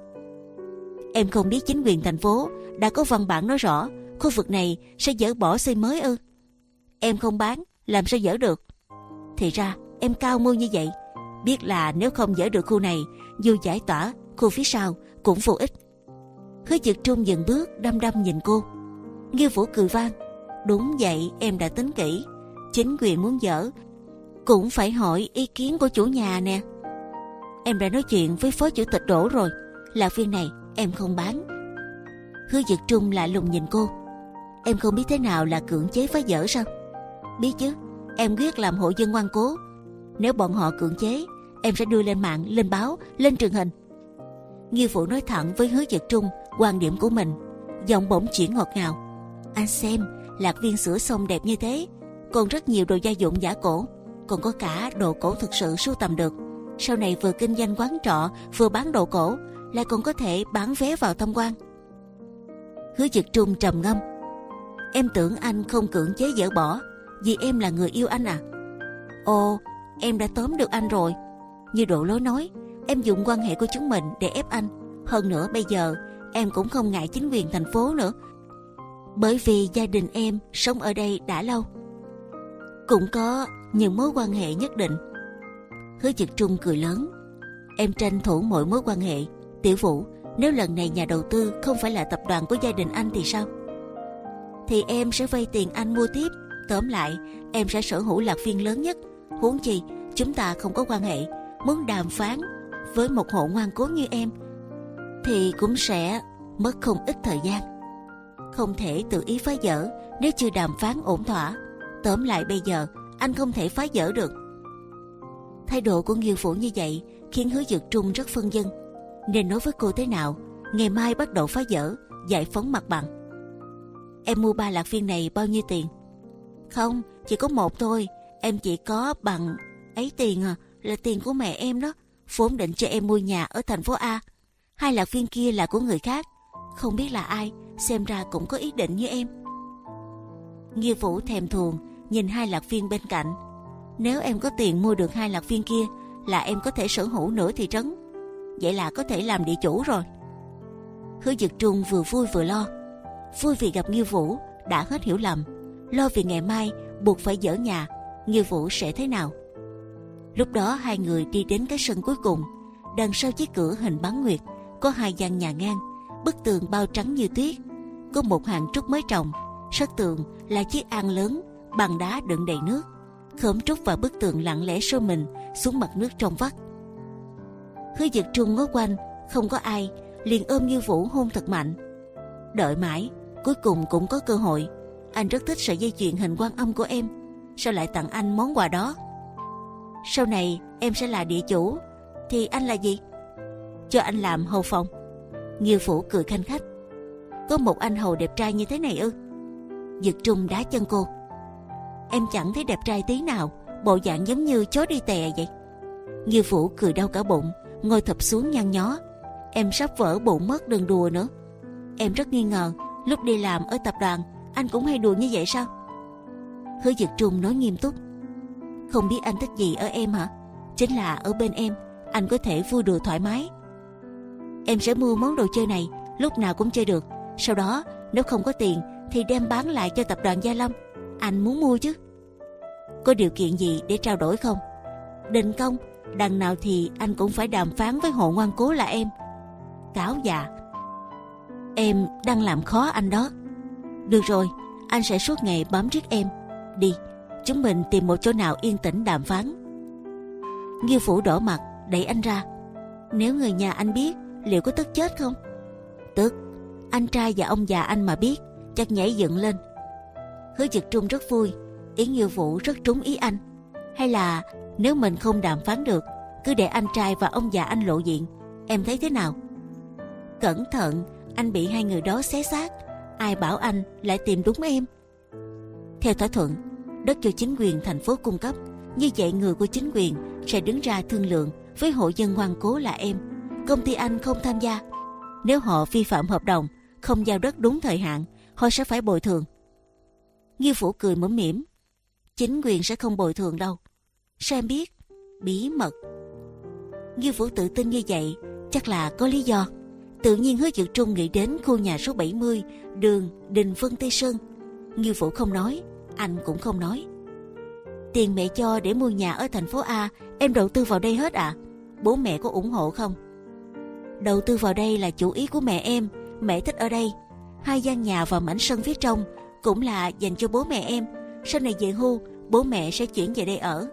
Em không biết chính quyền thành phố đã có văn bản nói rõ khu vực này sẽ dỡ bỏ xây mới ư? Em không bán làm sao dỡ được? Thì ra em cao mưu như vậy, biết là nếu không dỡ được khu này, dù giải tỏa khu phía sau cũng vô ích. Hứa Dực Trung dừng bước đăm đăm nhìn cô. Nghiêu Vũ cười vang. Đúng vậy, em đã tính kỹ. Chính quyền muốn dỡ cũng phải hỏi ý kiến của chủ nhà nè. Em đã nói chuyện với phó chủ tịch Đỗ rồi, lạc viên này em không bán. Hứa Dực Trung lạ lùng nhìn cô. Em không biết thế nào là cưỡng chế phá dỡ sao? Biết chứ, em quyết làm hộ dân ngoan cố. Nếu bọn họ cưỡng chế, em sẽ đưa lên mạng, lên báo, lên truyền hình. Nghiêu Vũ nói thẳng với Hứa Dực Trung quan điểm của mình, giọng bỗng chuyển ngọt ngào. Anh xem, lạc viên sửa xong đẹp như thế, còn rất nhiều đồ gia dụng giả cổ, còn có cả đồ cổ thực sự sưu tầm được. Sau này vừa kinh doanh quán trọ, vừa bán đồ cổ, lại còn có thể bán vé vào tham quan. Hứa Dực Trung trầm ngâm. Em tưởng anh không cưỡng chế dỡ bỏ, vì em là người yêu anh à? Ồ, em đã tóm được anh rồi. Như Độ Lối nói, em dùng quan hệ của chúng mình để ép anh. Hơn nữa bây giờ em cũng không ngại chính quyền thành phố nữa, bởi vì gia đình em sống ở đây đã lâu, cũng có những mối quan hệ nhất định. Hứa Dực Trung cười lớn. Em tranh thủ mọi mối quan hệ. Tiểu Vũ, nếu lần này nhà đầu tư không phải là tập đoàn của gia đình anh thì sao? Thì em sẽ vay tiền anh mua tiếp. Tóm lại, em sẽ sở hữu lạc viên lớn nhất. Huống chi chúng ta không có quan hệ, muốn đàm phán với một hộ ngoan cố như em thì cũng sẽ mất không ít thời gian. Không thể tự ý phá dỡ nếu chưa đàm phán ổn thỏa. Tóm lại bây giờ anh không thể phá dỡ được. Thái độ của Nghiêu Vũ như vậy khiến Hứa Dực Trung rất phân vân. Nên nói với cô thế nào? Ngày mai bắt đầu phá dỡ, giải phóng mặt bằng. Em mua ba lạc viên này bao nhiêu tiền? Không, chỉ có một thôi. Em chỉ có bằng ấy tiền à, là tiền của mẹ em đó. Vốn định cho em mua nhà ở thành phố A. Hai lạc viên kia là của người khác, không biết là ai. Xem ra cũng có ý định như em. Nghiêu Vũ thèm thuồng nhìn hai lạc viên bên cạnh. Nếu em có tiền mua được hai lạc viên kia, là em có thể sở hữu nửa thị trấn. Vậy là có thể làm địa chủ rồi. Hứa Dực Trung vừa vui vừa lo. Vui vì gặp Nghiêu Vũ đã hết hiểu lầm, lo vì ngày mai buộc phải dỡ nhà, Nghiêu Vũ sẽ thế nào. Lúc đó hai người đi đến cái sân cuối cùng. Đằng sau chiếc cửa hình bán nguyệt có hai gian nhà ngang, bức tường bao trắng như tuyết, có một hàng trúc mới trồng. Sát tường là chiếc an lớn bằng đá đựng đầy nước. Khóm trúc và bức tường lặng lẽ sôi mình xuống mặt nước trong vắt. Hứa Dực Trung ngó quanh không có ai, liền ôm Nghiêu Vũ hôn thật mạnh. Đợi mãi, cuối cùng cũng có cơ hội. Anh rất thích sợi dây chuyền hình quan âm của em, sao lại tặng anh món quà đó? Sau này em sẽ là địa chủ, thì anh là gì? Cho anh làm hầu phòng. Nghiêu Vũ cười khanh khách. Có một anh hầu đẹp trai như thế này ư? Dực Trung đá chân cô. Em chẳng thấy đẹp trai tí nào, bộ dạng giống như chó đi tè vậy. Nghiêu Vũ cười đau cả bụng, ngồi thụp xuống nhăn nhó. Em sắp vỡ bụng mất, đừng đùa nữa. Em rất nghi ngờ, lúc đi làm ở tập đoàn anh cũng hay đùa như vậy sao? Hứa Dực Trung nói nghiêm túc. Không biết anh thích gì ở em hả? Chính là ở bên em, anh có thể vui đùa thoải mái. Em sẽ mua món đồ chơi này, lúc nào cũng chơi được. Sau đó nếu không có tiền thì đem bán lại cho tập đoàn Gia Lâm. Anh muốn mua chứ? Có điều kiện gì để trao đổi không? Đình công, đằng nào thì anh cũng phải đàm phán với hộ ngoan cố là em. Cáo già, em đang làm khó anh đó. Được rồi, anh sẽ suốt ngày bám riết em. Đi, chúng mình tìm một chỗ nào yên tĩnh đàm phán. Nghiêu Vũ đỏ mặt đẩy anh ra. Nếu người nhà anh biết, liệu có tức chết không? Tức, anh trai và ông già anh mà biết chắc nhảy dựng lên. Hứa Dực Trung rất vui, ý Nghiêu Vũ rất trúng ý anh. Hay là nếu mình không đàm phán được, cứ để anh trai và ông già anh lộ diện, em thấy thế nào? Cẩn thận, anh bị hai người đó xé xác, ai bảo anh lại tìm đúng em. Theo thỏa thuận, đất cho chính quyền thành phố cung cấp, như vậy người của chính quyền sẽ đứng ra thương lượng với hộ dân ngoan cố là em. Công ty anh không tham gia. Nếu họ vi phạm hợp đồng, không giao đất đúng thời hạn, họ sẽ phải bồi thường. Nghiêu Vũ cười mõm mỉm. Chính quyền sẽ không bồi thường đâu. Sao em biết? Bí mật. Nghiêu Vũ tự tin như vậy chắc là có lý do. Tự nhiên Hứa Dực Trung nghĩ đến khu nhà số bảy mươi đường Đình Vân Tây Sơn. Nghiêu Vũ không nói, anh cũng không nói. Tiền mẹ cho để mua nhà ở thành phố A, em đầu tư vào đây hết à? Bố mẹ có ủng hộ không? Đầu tư vào đây là chủ ý của mẹ em. Mẹ thích ở đây. Hai gian nhà và mảnh sân phía trong cũng là dành cho bố mẹ em. Sau này về hưu, bố mẹ sẽ chuyển về đây ở.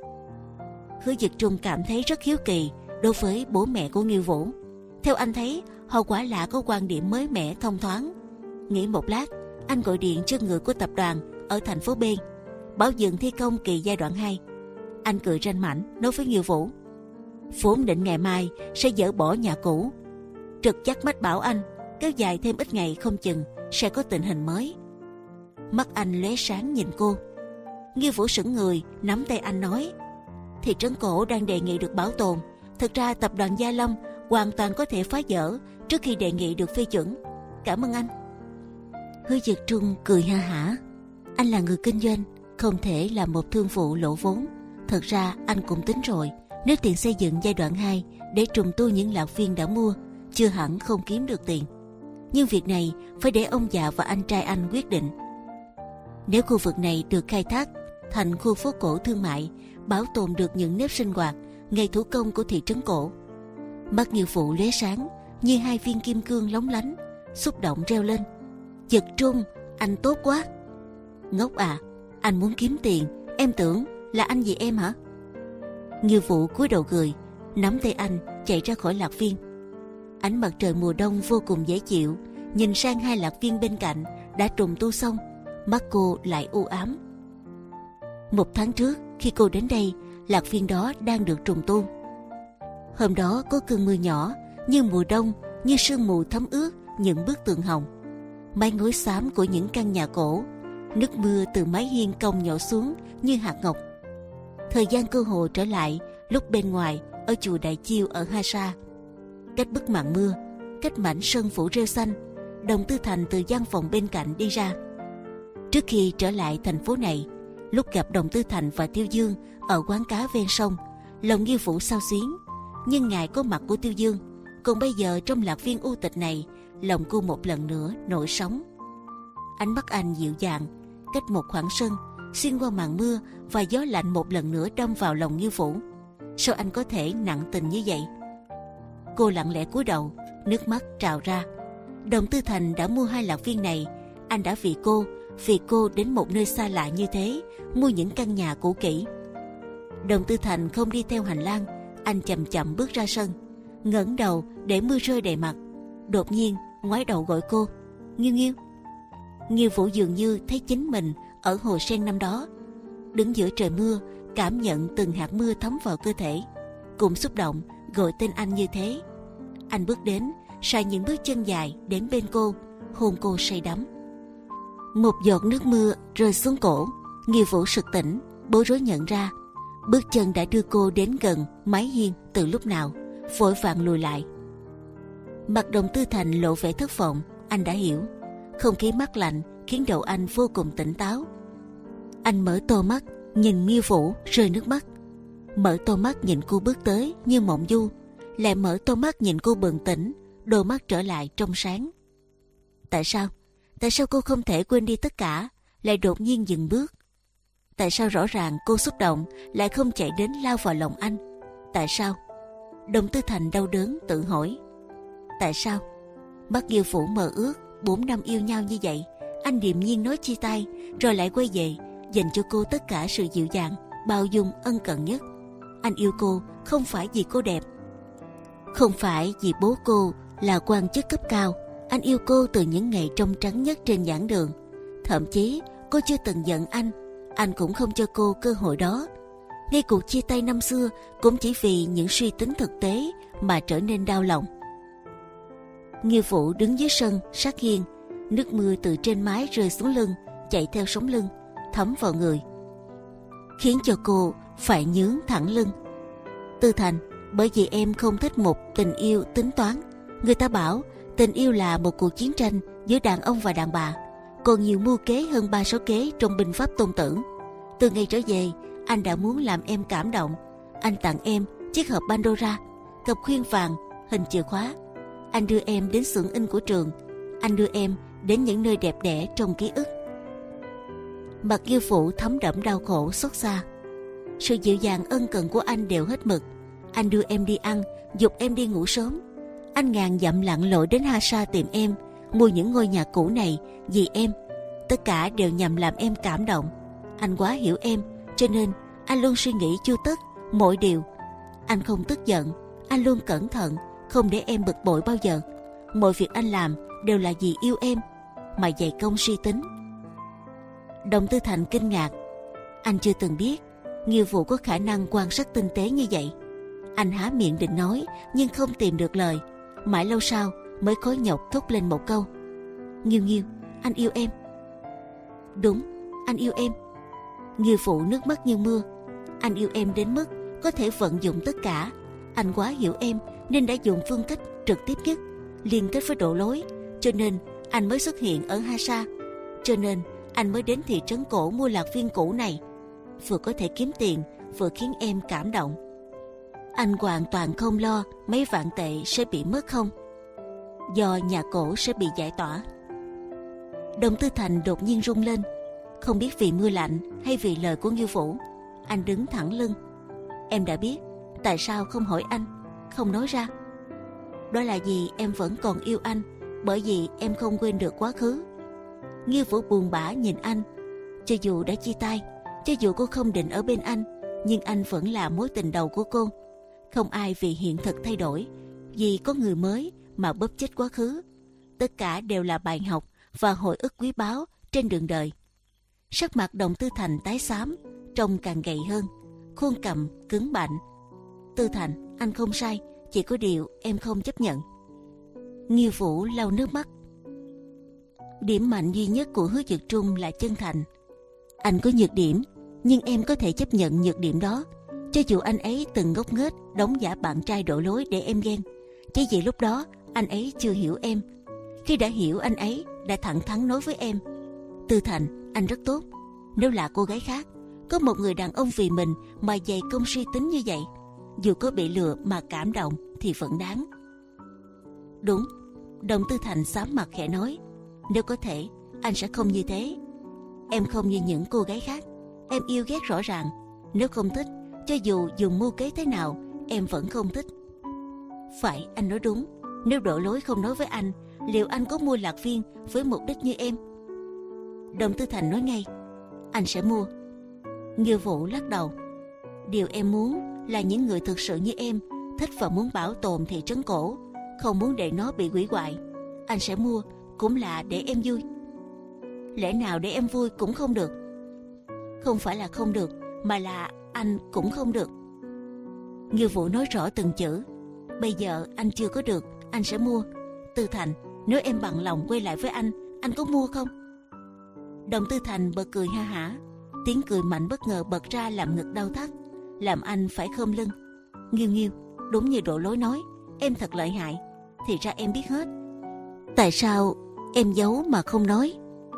Hứa Dực Trung cảm thấy rất hiếu kỳ đối với bố mẹ của Nghiêu Vũ. Theo anh thấy, họ quả là có quan điểm mới mẻ, thông thoáng. Nghĩ một lát, anh gọi điện cho người của tập đoàn ở thành phố B, bảo dừng thi công kỳ giai đoạn hai. Anh cười ranh mãnh nói với Nghiêu Vũ, vốn định ngày mai sẽ dỡ bỏ nhà cũ. Trực giác mách bảo anh kéo dài thêm ít ngày không chừng sẽ có tình hình mới. Mắt anh lóe sáng nhìn cô. Nghiêu Vũ sững người, nắm tay anh nói, thị trấn cổ đang đề nghị được bảo tồn. Thực ra tập đoàn Gia Lâm hoàn toàn có thể phá dỡ trước khi đề nghị được phê chuẩn. Cảm ơn anh. Hứa Dực Trung cười ha hả. Anh là người kinh doanh, không thể làm một thương vụ lỗ vốn. Thật ra anh cũng tính rồi, nếu tiền xây dựng giai đoạn hai để trùng tu những lạc viên đã mua, chưa hẳn không kiếm được tiền. Nhưng việc này phải để ông già và anh trai anh quyết định. Nếu khu vực này được khai thác thành khu phố cổ thương mại, bảo tồn được những nếp sinh hoạt, nghề thủ công của thị trấn cổ. Mắt Nghiêu Phụ lóe sáng như hai viên kim cương lóng lánh, xúc động reo lên, Dực Trung, anh tốt quá. Ngốc à, anh muốn kiếm tiền, em tưởng là anh vì em hả? Nghiêu Phụ cúi đầu cười, nắm tay anh chạy ra khỏi lạc viên. Ánh mặt trời mùa đông vô cùng dễ chịu, nhìn sang hai lạc viên bên cạnh đã trùng tu xong, mắt cô lại u ám. Một tháng trước khi cô đến đây, lạc viên đó đang được trùng tu. Hôm đó có cơn mưa nhỏ như mùa đông, như sương mù thấm ướt những bức tường hồng, mái ngói xám của những căn nhà cổ. Nước mưa từ mái hiên cong nhỏ xuống như hạt ngọc. Thời gian cơ hồ trở lại lúc bên ngoài ở chùa Đại Chiêu ở Ha Sa. Cách bức màn mưa, cách mảnh sân phủ rêu xanh, Đồng Tư Thành từ gian phòng bên cạnh đi ra. Trước khi trở lại thành phố này, lúc gặp Đồng Tư Thành và Tiêu Dương ở quán cá ven sông, lòng Nghiêu Phụ xao xuyến. Nhưng ngài có mặt của Tiêu Dương, còn bây giờ trong lạc viên u tịch này, lòng cô một lần nữa nổi sóng. Ánh mắt anh dịu dàng, cách một khoảng sân, xuyên qua màn mưa và gió lạnh một lần nữa đâm vào lòng Nghiêu Phụ. Sao anh có thể nặng tình như vậy? Cô lặng lẽ cúi đầu, nước mắt trào ra. Đồng Tư Thành đã mua hai lạc viên này. Anh đã vì cô, vì cô đến một nơi xa lạ như thế, mua những căn nhà cũ kỹ. Đồng Tư Thành không đi theo hành lang, anh chậm chậm bước ra sân, ngẩng đầu để mưa rơi đầy mặt. Đột nhiên ngoái đầu gọi cô, Nghiêu Nghiêu. Nghiêu Vũ dường như thấy chính mình ở hồ sen năm đó, đứng giữa trời mưa, cảm nhận từng hạt mưa thấm vào cơ thể, cùng xúc động gọi tên anh như thế. Anh bước đến, sải những bước chân dài đến bên cô, hôn cô say đắm. Một giọt nước mưa rơi xuống cổ, Nghiêu Vũ sực tỉnh, bối rối nhận ra bước chân đã đưa cô đến gần mái hiên từ lúc nào, vội vàng lùi lại. Mặt Đồng Tư Thành lộ vẻ thất vọng. Anh đã hiểu, không khí mát lạnh khiến đầu anh vô cùng tỉnh táo. Anh mở to mắt nhìn Nghiêu Vũ rơi nước mắt, mở to mắt nhìn cô bước tới như mộng du, lại mở to mắt nhìn cô bừng tỉnh, đôi mắt trở lại trong sáng. Tại sao? Tại sao cô không thể quên đi tất cả, lại đột nhiên dừng bước? Tại sao rõ ràng cô xúc động lại không chạy đến lao vào lòng anh? Tại sao? Đồng Tư Thành đau đớn tự hỏi. Tại sao? Mắt Nghiêu Phụ mờ ướt. Bốn năm yêu nhau như vậy, anh điềm nhiên nói chia tay, rồi lại quay về, dành cho cô tất cả sự dịu dàng, bao dung, ân cần nhất. Anh yêu cô không phải vì cô đẹp, không phải vì bố cô là quan chức cấp cao. Anh yêu cô từ những ngày trong trắng nhất trên giảng đường. Thậm chí cô chưa từng giận anh, anh cũng không cho cô cơ hội đó. Ngay cuộc chia tay năm xưa cũng chỉ vì những suy tính thực tế mà trở nên đau lòng. Nghiêu Phụ đứng dưới sân sát hiên, nước mưa từ trên mái rơi xuống lưng, chạy theo sống lưng, thấm vào người, khiến cho cô phải nhướng thẳng lưng. Tư Thành, bởi vì em không thích một tình yêu tính toán. Người ta bảo tình yêu là một cuộc chiến tranh giữa đàn ông và đàn bà, còn nhiều mưu kế hơn ba số kế trong binh pháp Tôn Tử. Từ ngày trở về, anh đã muốn làm em cảm động. Anh tặng em chiếc hộp Pandora, cặp khuyên vàng hình chìa khóa. Anh đưa em đến xưởng in của trường. Anh đưa em đến những nơi đẹp đẽ trong ký ức. Mặt Nghiêu Phụ thấm đẫm đau khổ xót xa. Sự dịu dàng ân cần của anh đều hết mực. Anh đưa em đi ăn, giục em đi ngủ sớm. Anh ngàn dặm lặn lội đến Ha Sa tìm em, mua những ngôi nhà cũ này vì em. Tất cả đều nhằm làm em cảm động. Anh quá hiểu em, cho nên anh luôn suy nghĩ chu tất mọi điều. Anh không tức giận, anh luôn cẩn thận, không để em bực bội bao giờ. Mọi việc anh làm đều là vì yêu em, mà dày công suy tính. Đồng Tư Thành kinh ngạc. Anh chưa từng biết Nghiêu Phụ có khả năng quan sát tinh tế như vậy. Anh há miệng định nói, nhưng không tìm được lời. Mãi lâu sau mới khói nhọc thốt lên một câu: Nghiêu Nghiêu, anh yêu em. Đúng, anh yêu em. Nghiêu Phụ nước mắt như mưa. Anh yêu em đến mức có thể vận dụng tất cả. Anh quá hiểu em nên đã dùng phương cách trực tiếp nhất, liên kết với Độ Lối, cho nên anh mới xuất hiện ở Ha Sa. Cho nên anh mới đến thị trấn cổ mua lạc viên cũ này, vừa có thể kiếm tiền, vừa khiến em cảm động. Anh hoàn toàn không lo mấy vạn tệ sẽ bị mất không, do nhà cổ sẽ bị giải tỏa. Đồng Tư Thành đột nhiên rung lên, không biết vì mưa lạnh hay vì lời của Nghiêu Phụ. Anh đứng thẳng lưng. Em đã biết, tại sao không hỏi anh, không nói ra? Đó là vì em vẫn còn yêu anh, bởi vì em không quên được quá khứ. Nghiêu Phụ buồn bã nhìn anh. Cho dù đã chia tay, cho dù cô không định ở bên anh, nhưng anh vẫn là mối tình đầu của cô. Không ai vì hiện thực thay đổi, vì có người mới mà bóp chết quá khứ. Tất cả đều là bài học và hồi ức quý báu trên đường đời. Sắc mặt Đồng Tư Thành tái xám, trông càng gầy hơn, khuôn cằm cứng bạnh. Tư Thành, anh không sai, chỉ có điều em không chấp nhận. Nghiêu Phụ lau nước mắt. Điểm mạnh duy nhất của Hứa Dực Trung là chân thành. Anh có nhược điểm, nhưng em có thể chấp nhận nhược điểm đó. Cho dù anh ấy từng ngốc nghếch đóng giả bạn trai Độ Lối để em ghen, chỉ vì lúc đó anh ấy chưa hiểu em. Khi đã hiểu, anh ấy đã thẳng thắn nói với em: Tư Thành, anh rất tốt. Nếu là cô gái khác, có một người đàn ông vì mình mà dày công suy tính như vậy, dù có bị lừa mà cảm động thì vẫn đáng. Đúng. Đồng Tư Thành xám mặt khẽ nói: Nếu có thể, anh sẽ không như thế. Em không như những cô gái khác. Em yêu ghét rõ ràng. Nếu không thích, cho dù dùng mưu kế thế nào, em vẫn không thích. Phải, anh nói đúng. Nếu Độ Lối không nói với anh, liệu anh có mua lạc viên với mục đích như em? Đồng Tư Thành nói ngay: Anh sẽ mua. Nghiêu Phụ lắc đầu. Điều em muốn là những người thực sự như em, thích và muốn bảo tồn thị trấn cổ, không muốn để nó bị hủy hoại. Anh sẽ mua cũng là để em vui. Lẽ nào để em vui cũng không được? Không phải là không được, mà là anh cũng không được. Nghiêu Phụ nói rõ từng chữ. Bây giờ anh chưa có được, anh sẽ mua. Tư Thành, nếu em bằng lòng quay lại với anh, anh có mua không? Đồng Tư Thành bật cười ha hả. Tiếng cười mạnh bất ngờ bật ra làm ngực đau thắt, làm anh phải khom lưng. Nghiêu Nghiêu, đúng như Độ Lối nói, em thật lợi hại. Thì ra em biết hết. Tại sao em giấu mà không nói?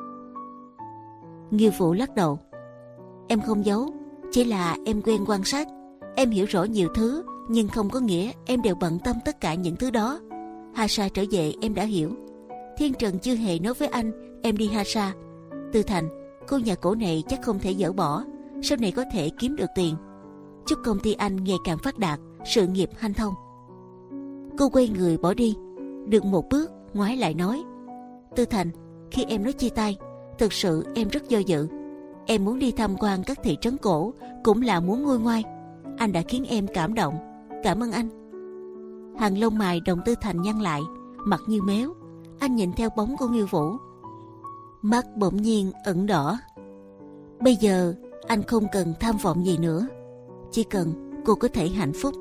Nghiêu Phụ lắc đầu. Em không giấu, chỉ là em quen quan sát. Em hiểu rõ nhiều thứ, nhưng không có nghĩa em đều bận tâm tất cả những thứ đó. Ha Sa trở về em đã hiểu. Thiên Trần chưa hề nói với anh em đi Ha Sa. Tư Thành, cô nhà cổ này chắc không thể dỡ bỏ, sau này có thể kiếm được tiền. Chúc công ty anh ngày càng phát đạt, sự nghiệp hanh thông. Cô quay người bỏ đi. Được một bước, ngoái lại nói: Tư Thành, khi em nói chia tay, thực sự em rất do dự. Em muốn đi tham quan các thị trấn cổ, cũng là muốn nguôi ngoai. Anh đã khiến em cảm động, cảm ơn anh. Hàng lông mày Đồng Tư Thành nhăn lại, mặt như méo. Anh nhìn theo bóng của Nghiêu Vũ, mắt bỗng nhiên ửng đỏ. Bây giờ anh không cần tham vọng gì nữa, chỉ cần cô có thể hạnh phúc.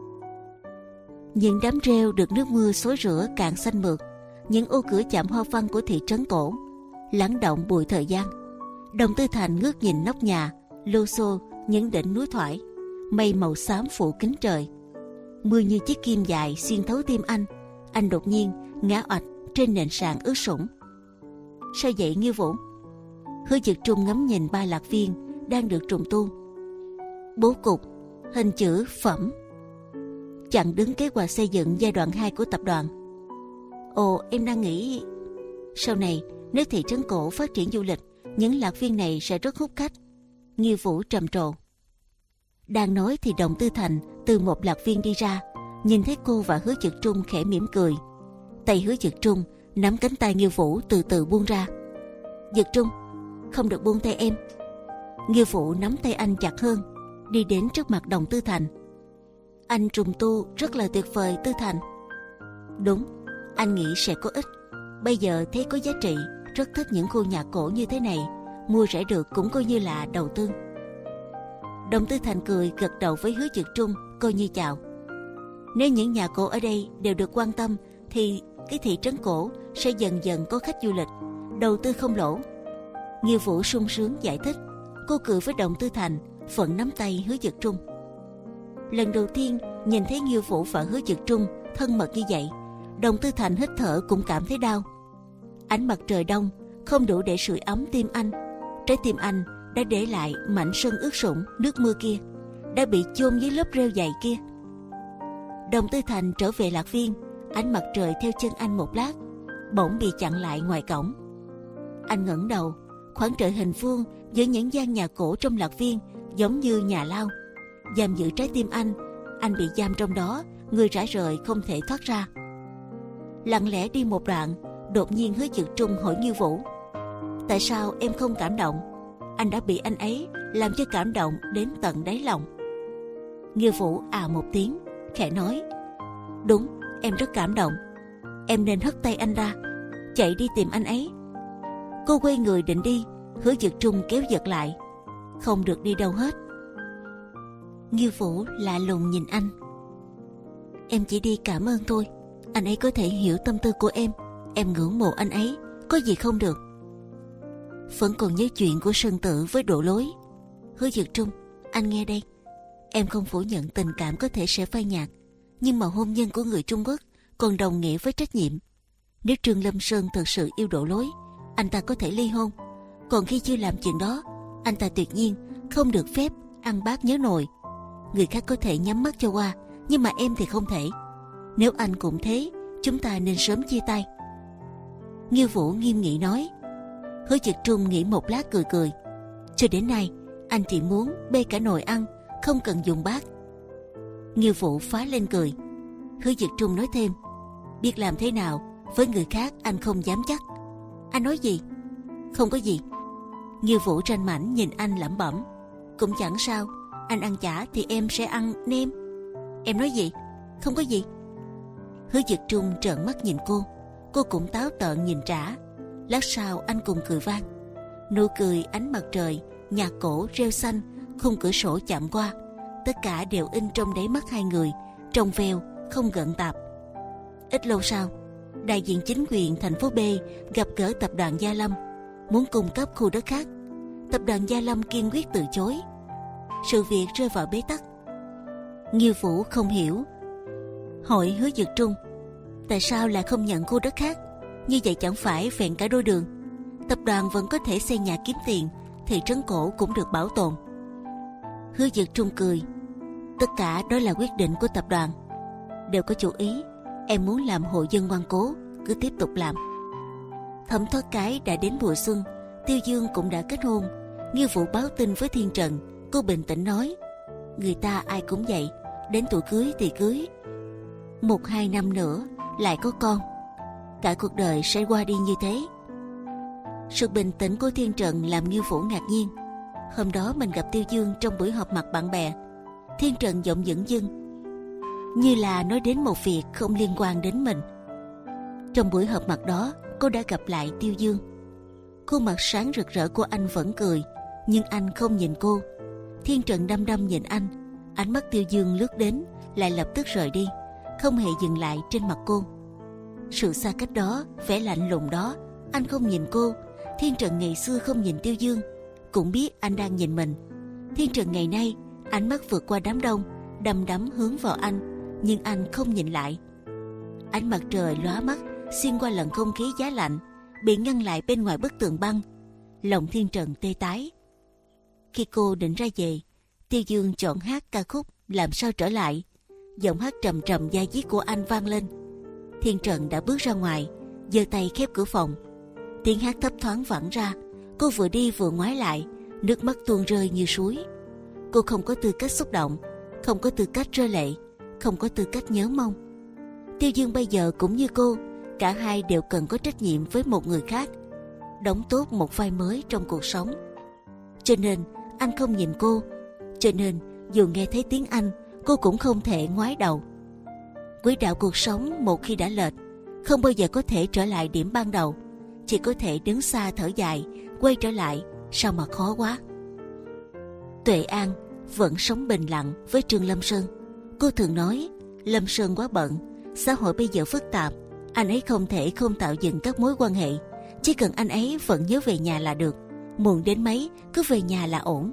Những đám rêu được nước mưa xối rửa cạn xanh mượt, những ô cửa chạm hoa văn của thị trấn cổ lắng động bụi thời gian. Đồng Tư Thành ngước nhìn nóc nhà, lô xô những đỉnh núi thoải, mây màu xám phủ kín trời. Mưa như chiếc kim dài xuyên thấu tim anh. Anh đột nhiên ngã oạch trên nền sàn ướt sũng. Sao vậy Nghiêu Vũ? Hứa Dực Trung ngắm nhìn ba lạc viên đang được trùng tu. Bố cục, hình chữ phẩm, chặn đứng kế hoạch xây dựng giai đoạn hai của tập đoàn. Ồ, em đang nghĩ sau này nếu thị trấn cổ phát triển du lịch, những lạc viên này sẽ rất hút khách. Nghiêu Vũ trầm trồ. Đang nói thì Đồng Tư Thành từ một lạc viên đi ra, nhìn thấy cô và Hứa Dực Trung khẽ mỉm cười. Tay Hứa Dực Trung nắm cánh tay Nghiêu Vũ từ từ buông ra. Dực Trung, không được buông tay em. Nghiêu Vũ nắm tay anh chặt hơn, đi đến trước mặt Đồng Tư Thành. Anh trùng tu rất là tuyệt vời Tư Thành. Đúng, anh nghĩ sẽ có ích. Bây giờ thấy có giá trị, rất thích những khu nhà cổ như thế này, mua rẻ được cũng coi như là đầu tư. Đồng Tư Thành cười gật đầu với Hứa Dực Trung, coi như chào. Nếu những nhà cổ ở đây đều được quan tâm thì cái thị trấn cổ sẽ dần dần có khách du lịch, đầu tư không lỗ. Nghiêu Vũ sung sướng giải thích. Cô cười với Đồng Tư Thành, vẫn nắm tay Hứa Dực Trung. Lần đầu tiên nhìn thấy Nghiêu Vũ và Hứa Dực Trung thân mật như vậy, Đồng Tư Thành hít thở cũng cảm thấy đau. Ánh mặt trời đông không đủ để sưởi ấm tim anh. Trái tim anh đã để lại mảnh sân ướt sũng nước mưa kia, đã bị chôn dưới lớp rêu dày kia. Đồng Tư Thành trở về lạc viên, ánh mặt trời theo chân anh một lát, bỗng bị chặn lại ngoài cổng. Anh ngẩng đầu, khoảng trời hình vuông giữa những gian nhà cổ trong lạc viên giống như nhà lao, giam giữ trái tim anh. Anh bị giam trong đó, người rã rời không thể thoát ra. Lặng lẽ đi một đoạn, đột nhiên Hứa Dực Trung hỏi Nghiêu Vũ: tại sao em không cảm động? Anh đã bị anh ấy làm cho cảm động đến tận đáy lòng. Nghiêu Vũ à một tiếng, khẽ nói: đúng, em rất cảm động. Em nên hất tay anh ra, chạy đi tìm anh ấy. Cô quay người định đi, Hứa Dực Trung kéo giật lại: không được đi đâu hết. Nghiêu Vũ lạ lùng nhìn anh: em chỉ đi cảm ơn thôi. Anh ấy có thể hiểu tâm tư của em, em ngưỡng mộ anh ấy, có gì không được. Vẫn còn nhớ chuyện của Sơn Tự với Độ Lối. Hứa Dực Trung, anh nghe đây. Em không phủ nhận tình cảm có thể sẽ phai nhạt, nhưng mà hôn nhân của người Trung Quốc còn đồng nghĩa với trách nhiệm. Nếu Trương Lâm Sơn thực sự yêu Độ Lối, anh ta có thể ly hôn. Còn khi chưa làm chuyện đó, anh ta tuyệt nhiên không được phép ăn bát nhớ nồi. Người khác có thể nhắm mắt cho qua, nhưng mà em thì không thể. Nếu anh cũng thế, chúng ta nên sớm chia tay. Nghiêu Vũ nghiêm nghị nói. Hứa Dực Trung nghĩ một lát cười cười. Cho đến nay anh chỉ muốn bê cả nồi ăn, không cần dùng bát. Nghiêu Vũ phá lên cười. Hứa Dực Trung nói thêm: biết làm thế nào với người khác anh không dám chắc. Anh nói gì? Không có gì. Nghiêu Vũ ranh mãnh nhìn anh lẩm bẩm: cũng chẳng sao, anh ăn chả thì em sẽ ăn nêm. Em nói gì? Không có gì. Hứa Dực Trung trợn mắt nhìn cô, cô cũng táo tợn nhìn trả. Lát sau anh cùng cười vang. Nụ cười, ánh mặt trời, nhà cổ, rêu xanh, khung cửa sổ chạm qua, tất cả đều in trong đáy mắt hai người, trong veo, không gợn tạp. Ít lâu sau, đại diện chính quyền thành phố B gặp gỡ tập đoàn Gia Lâm, muốn cung cấp khu đất khác. Tập đoàn Gia Lâm kiên quyết từ chối. Sự việc rơi vào bế tắc. Nghiêu Vũ không hiểu, hỏi Hứa Dực Trung: tại sao lại không nhận khu đất khác? Như vậy chẳng phải vẹn cả đôi đường? Tập đoàn vẫn có thể xây nhà kiếm tiền, thị trấn cổ cũng được bảo tồn. Hứa Dực Trung cười: tất cả đó là quyết định của tập đoàn, đều có chủ ý. Em muốn làm hộ dân ngoan cố, cứ tiếp tục làm. Thấm thoát cái đã đến mùa xuân, Tiêu Dương cũng đã kết hôn. Nghiêu Vũ báo tin với Thiên Trần, cô bình tĩnh nói: người ta ai cũng vậy, đến tuổi cưới thì cưới, một hai năm nữa lại có con, cả cuộc đời sẽ qua đi như thế. Sự bình tĩnh của Thiên Trần làm Nghiêu Vũ ngạc nhiên. Hôm đó mình gặp Tiêu Dương trong buổi họp mặt bạn bè. Thiên Trần giọng dửng dưng, như là nói đến một việc không liên quan đến mình. Trong buổi họp mặt đó, cô đã gặp lại Tiêu Dương. Khuôn mặt sáng rực rỡ của anh vẫn cười, nhưng anh không nhìn cô. Thiên Trần đăm đăm nhìn anh, ánh mắt Tiêu Dương lướt đến, lại lập tức rời đi, không hề dừng lại trên mặt cô. Sự xa cách đó, vẻ lạnh lùng đó, anh không nhìn cô. Thiên Trần ngày xưa không nhìn Tiêu Dương, cũng biết anh đang nhìn mình. Thiên Trần ngày nay, ánh mắt vượt qua đám đông, đăm đắm hướng vào anh, nhưng anh không nhìn lại. Ánh mặt trời lóa mắt, xuyên qua lần không khí giá lạnh, bị ngăn lại bên ngoài bức tường băng. Lòng Thiên Trần tê tái. Khi cô định ra về, Tiêu Dương chọn hát ca khúc Làm Sao Trở Lại. Giọng hát trầm trầm da diết của anh vang lên. Thiên Trần đã bước ra ngoài, giơ tay khép cửa phòng. Tiếng hát thấp thoáng vẳng ra, Cô vừa đi vừa ngoái lại, nước mắt tuôn rơi như suối. Cô không có tư cách xúc động, không có tư cách rơi lệ, không có tư cách nhớ mong. Tiêu Dương bây giờ cũng như cô, cả hai đều cần có trách nhiệm với một người khác, đóng tốt một vai mới trong cuộc sống. Cho nên anh không nhìn cô, cho nên dù nghe thấy tiếng Anh, cô cũng không thể ngoái đầu. Quỹ đạo cuộc sống một khi đã lệch, không bao giờ có thể trở lại điểm ban đầu, chỉ có thể đứng xa thở dài, quay trở lại, sao mà khó quá. Tuệ An vẫn sống bình lặng với Trương Lâm Sơn. Cô thường nói Lâm Sơn quá bận, xã hội bây giờ phức tạp, anh ấy không thể không tạo dựng các mối quan hệ, chỉ cần anh ấy vẫn nhớ về nhà là được, muộn đến mấy cứ về nhà là ổn.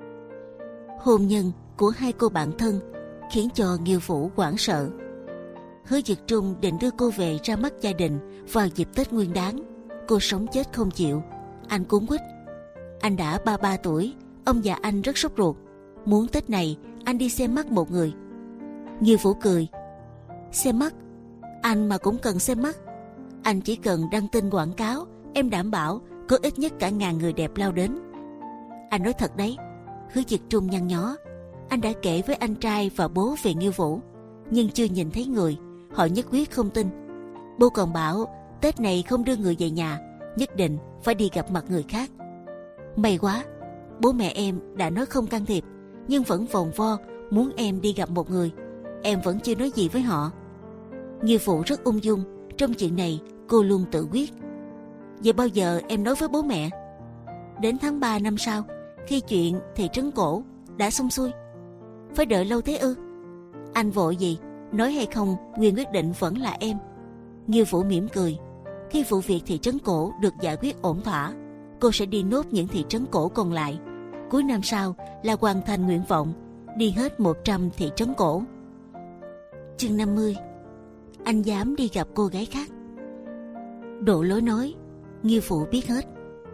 Hôn nhân của hai cô bạn thân khiến cho Nghiêu Vũ hoảng sợ. Hứa Dực Trung định đưa cô về ra mắt gia đình vào dịp Tết Nguyên Đán, cô sống chết không chịu. Anh cuống quýt. Anh đã ba mươi ba tuổi, ông già anh rất sốt ruột, muốn Tết này anh đi xem mắt một người. Nghiêu Vũ cười. Xem mắt? Anh mà cũng cần xem mắt? Anh chỉ cần đăng tin quảng cáo, em đảm bảo có ít nhất cả ngàn người đẹp lao đến. Anh nói thật đấy. Hứa Dực Trung nhăn nhó. Anh đã kể với anh trai và bố về Nghiêu Vũ, nhưng chưa nhìn thấy người, họ nhất quyết không tin. Bố còn bảo Tết này không đưa người về nhà, nhất định phải đi gặp mặt người khác. May quá, bố mẹ em đã nói không can thiệp, nhưng vẫn vòng vo muốn em đi gặp một người. Em vẫn chưa nói gì với họ. Nghiêu Vũ rất ung dung, trong chuyện này cô luôn tự quyết. Vậy bao giờ em nói với bố mẹ? Đến tháng ba năm sau, khi chuyện thị trấn cổ đã xong xuôi. Phải đợi lâu thế ư? Anh vội gì, nói hay không quyền quyết định vẫn là em. Nghiêu Vũ mỉm cười. Khi vụ việc thị trấn cổ được giải quyết ổn thỏa, cô sẽ đi nốt những thị trấn cổ còn lại. Cuối năm sau là hoàn thành nguyện vọng, đi hết một trăm thị trấn cổ. Chương năm mươi. Anh dám đi gặp cô gái khác. Độ lối nói, Nghiêu Vũ biết hết.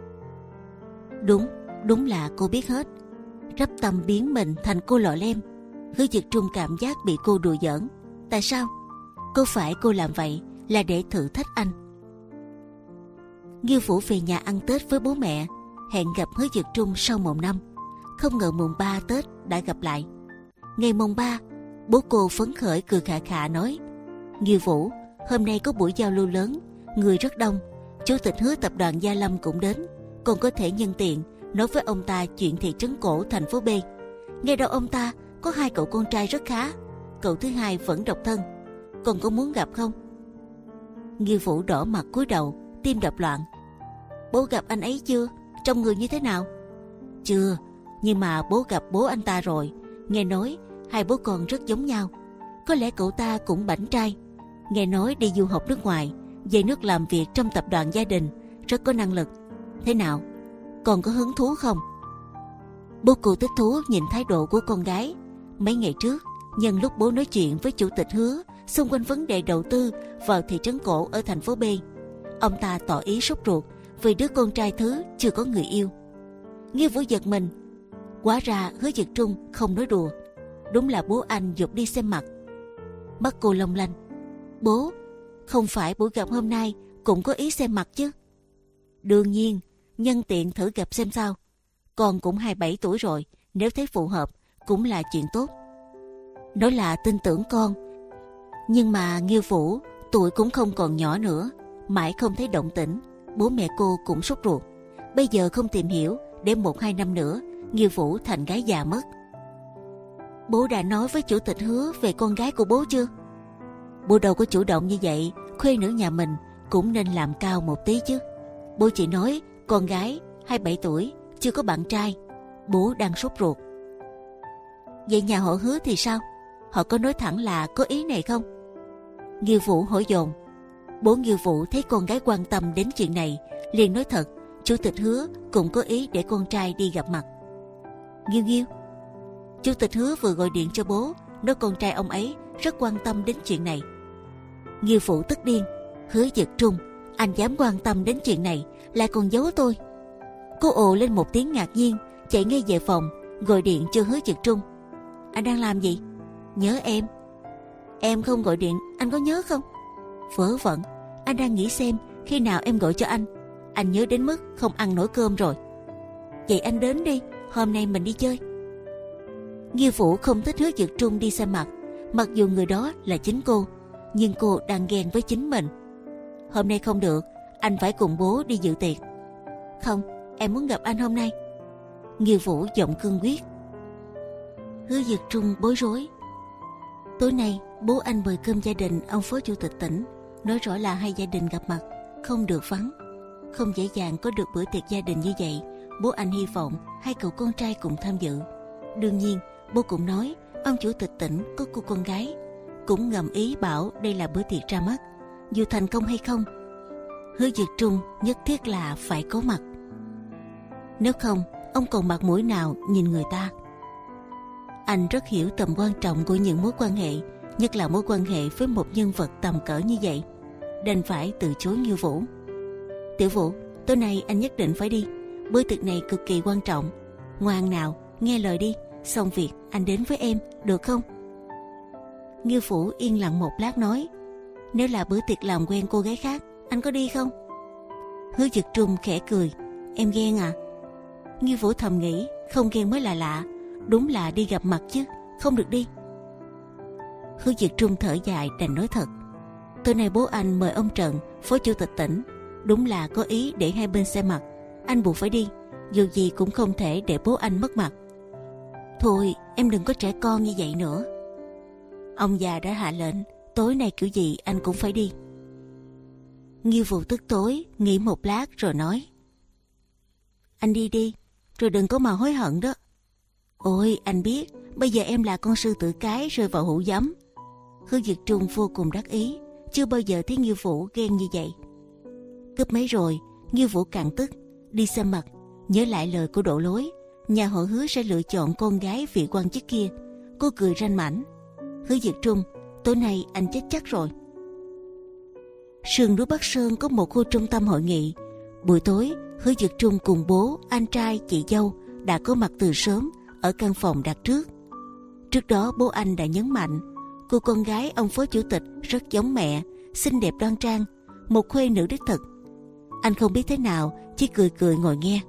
Đúng, đúng là cô biết hết. Rắp tâm biến mình thành cô lọ lem. Hứa Dực Trung cảm giác bị cô đùa giỡn. Tại sao? Có phải cô làm vậy là để thử thách anh? Nghiêu Vũ về nhà ăn Tết với bố mẹ, hẹn gặp Hứa Dực Trung sau mùng năm. Không ngờ mùng ba Tết đã gặp lại. Ngày mùng ba, bố cô phấn khởi cười khà khà nói: Nghiêu Vũ, hôm nay có buổi giao lưu lớn, người rất đông. Chủ tịch Hứa tập đoàn Gia Lâm cũng đến, còn có thể nhân tiện nói với ông ta chuyện thị trấn cổ thành phố B. Nghe đâu ông ta có hai cậu con trai rất khá, cậu thứ hai vẫn độc thân. Còn có muốn gặp không? Nghiêu Vũ đỏ mặt cúi đầu, tim đập loạn. Bố gặp anh ấy chưa? Trông người như thế nào? Chưa, nhưng mà bố gặp bố anh ta rồi. Nghe nói hai bố con rất giống nhau. Có lẽ cậu ta cũng bảnh trai. Nghe nói đi du học nước ngoài, về nước làm việc trong tập đoàn gia đình, rất có năng lực. Thế nào? Còn có hứng thú không? Bố cô thích thú nhìn thái độ của con gái. Mấy ngày trước, nhân lúc bố nói chuyện với chủ tịch Hứa xung quanh vấn đề đầu tư vào thị trấn cổ ở thành phố B, ông ta tỏ ý sốt ruột vì đứa con trai thứ chưa có người yêu. Nghiêu Vũ giật mình. Hóa ra Hứa Dực Trung không nói đùa, đúng là bố anh giục đi xem mặt. Mắt cô long lanh. Bố, không phải buổi gặp hôm nay cũng có ý xem mặt chứ? Đương nhiên, nhân tiện thử gặp xem sao. Con cũng hai mươi bảy tuổi rồi, nếu thấy phù hợp cũng là chuyện tốt. Nói là tin tưởng con, nhưng mà Nghiêu Vũ tuổi cũng không còn nhỏ nữa, mãi không thấy động tĩnh. Bố mẹ cô cũng sốt ruột. Bây giờ không tìm hiểu, để một hai năm nữa Nghiêu Vũ thành gái già mất. Bố đã nói với chủ tịch Hứa về con gái của bố chưa? Bố đâu có chủ động như vậy, khuê nữ nhà mình cũng nên làm cao một tí chứ. Bố chỉ nói con gái hai mươi bảy tuổi, chưa có bạn trai. Bố đang sốt ruột. Vậy nhà họ Hứa thì sao? Họ có nói thẳng là có ý này không? Nghiêu Vũ hỏi dồn. Bố Nghiêu Vũ thấy con gái quan tâm đến chuyện này, liền nói thật, chủ tịch Hứa cũng có ý để con trai đi gặp mặt. Nghiêu Nghiêu, chủ tịch Hứa vừa gọi điện cho bố, nói con trai ông ấy rất quan tâm đến chuyện này. Nghiêu Vũ tức điên. Hứa Dực Trung, anh dám quan tâm đến chuyện này, lại còn giấu tôi. Cô ồ lên một tiếng ngạc nhiên, chạy ngay về phòng, gọi điện cho Hứa Dực Trung. Anh đang làm gì? Nhớ em. Em không gọi điện, anh có nhớ không? Vớ vẩn, anh đang nghĩ xem khi nào em gọi cho anh. anh nhớ đến mức không ăn nổi cơm rồi. Vậy anh đến đi, hôm nay mình đi chơi. Nghiêu Vũ không thích Hứa Dực Trung đi xem mặt, mặc dù người đó là chính cô, nhưng cô đang ghen với chính mình. Hôm nay không được, anh phải cùng bố đi dự tiệc. Không, em muốn gặp anh hôm nay. Nghiêu Vũ giọng cương quyết. Hứa Dực Trung bối rối. Tối nay bố anh mời cơm gia đình ông phó chủ tịch tỉnh, nói rõ là hai gia đình gặp mặt, không được vắng. Không dễ dàng có được bữa tiệc gia đình như vậy. Bố anh hy vọng hai cậu con trai cùng tham dự. Đương nhiên bố cũng nói ông chủ tịch tỉnh có cô con gái, cũng ngầm ý bảo đây là bữa tiệc ra mắt. Dù thành công hay không, Hứa Dực Trung nhất thiết là phải có mặt. Nếu không, ông còn mặt mũi nào nhìn người ta. Anh rất hiểu tầm quan trọng của những mối quan hệ, nhất là mối quan hệ với một nhân vật tầm cỡ như vậy, đành phải từ chối Nghiêu Vũ. Tiểu Vũ, tối nay anh nhất định phải đi, bữa tiệc này cực kỳ quan trọng. Ngoan nào, nghe lời đi, xong việc anh đến với em, được không? Nghiêu Vũ yên lặng một lát nói, nếu là bữa tiệc làm quen cô gái khác, anh có đi không? Hứa Dực Trung khẽ cười, em ghen à? Nghiêu Vũ thầm nghĩ, không ghen mới là lạ, đúng là đi gặp mặt chứ, không được đi. Hứa Dực Trung thở dài đành nói thật, tối nay bố anh mời ông Trần, phó chủ tịch tỉnh, đúng là có ý để hai bên xem mặt, anh buộc phải đi, dù gì cũng không thể để bố anh mất mặt. Thôi em đừng có trẻ con như vậy nữa. Ông già đã hạ lệnh, tối nay kiểu gì anh cũng phải đi. Nghiêu Vũ tức tối, nghĩ một lát rồi nói, anh đi đi, rồi đừng có mà hối hận đó. Ôi anh biết, bây giờ em là con sư tử cái rơi vào hũ giấm. Hứa Dực Trung vô cùng đắc ý, chưa bao giờ thấy Nghiêu Vũ ghen như vậy. Cướp mấy rồi, Nghiêu Vũ càng tức, đi xem mặt, nhớ lại lời của Đỗ Lối, nhà họ Hứa sẽ lựa chọn con gái vị quan chức kia. Cô cười ranh mãnh, Hứa Dực Trung, tối nay anh chết chắc rồi. Sườn núi Bắc Sơn có một khu trung tâm hội nghị. Buổi tối, Hứa Dực Trung cùng bố, anh trai, chị dâu đã có mặt từ sớm ở căn phòng đặt trước. Trước đó bố anh đã nhấn mạnh, cô con gái ông phó chủ tịch rất giống mẹ, xinh đẹp đoan trang, một khuê nữ đích thực. Anh không biết thế nào, chỉ cười cười ngồi nghe.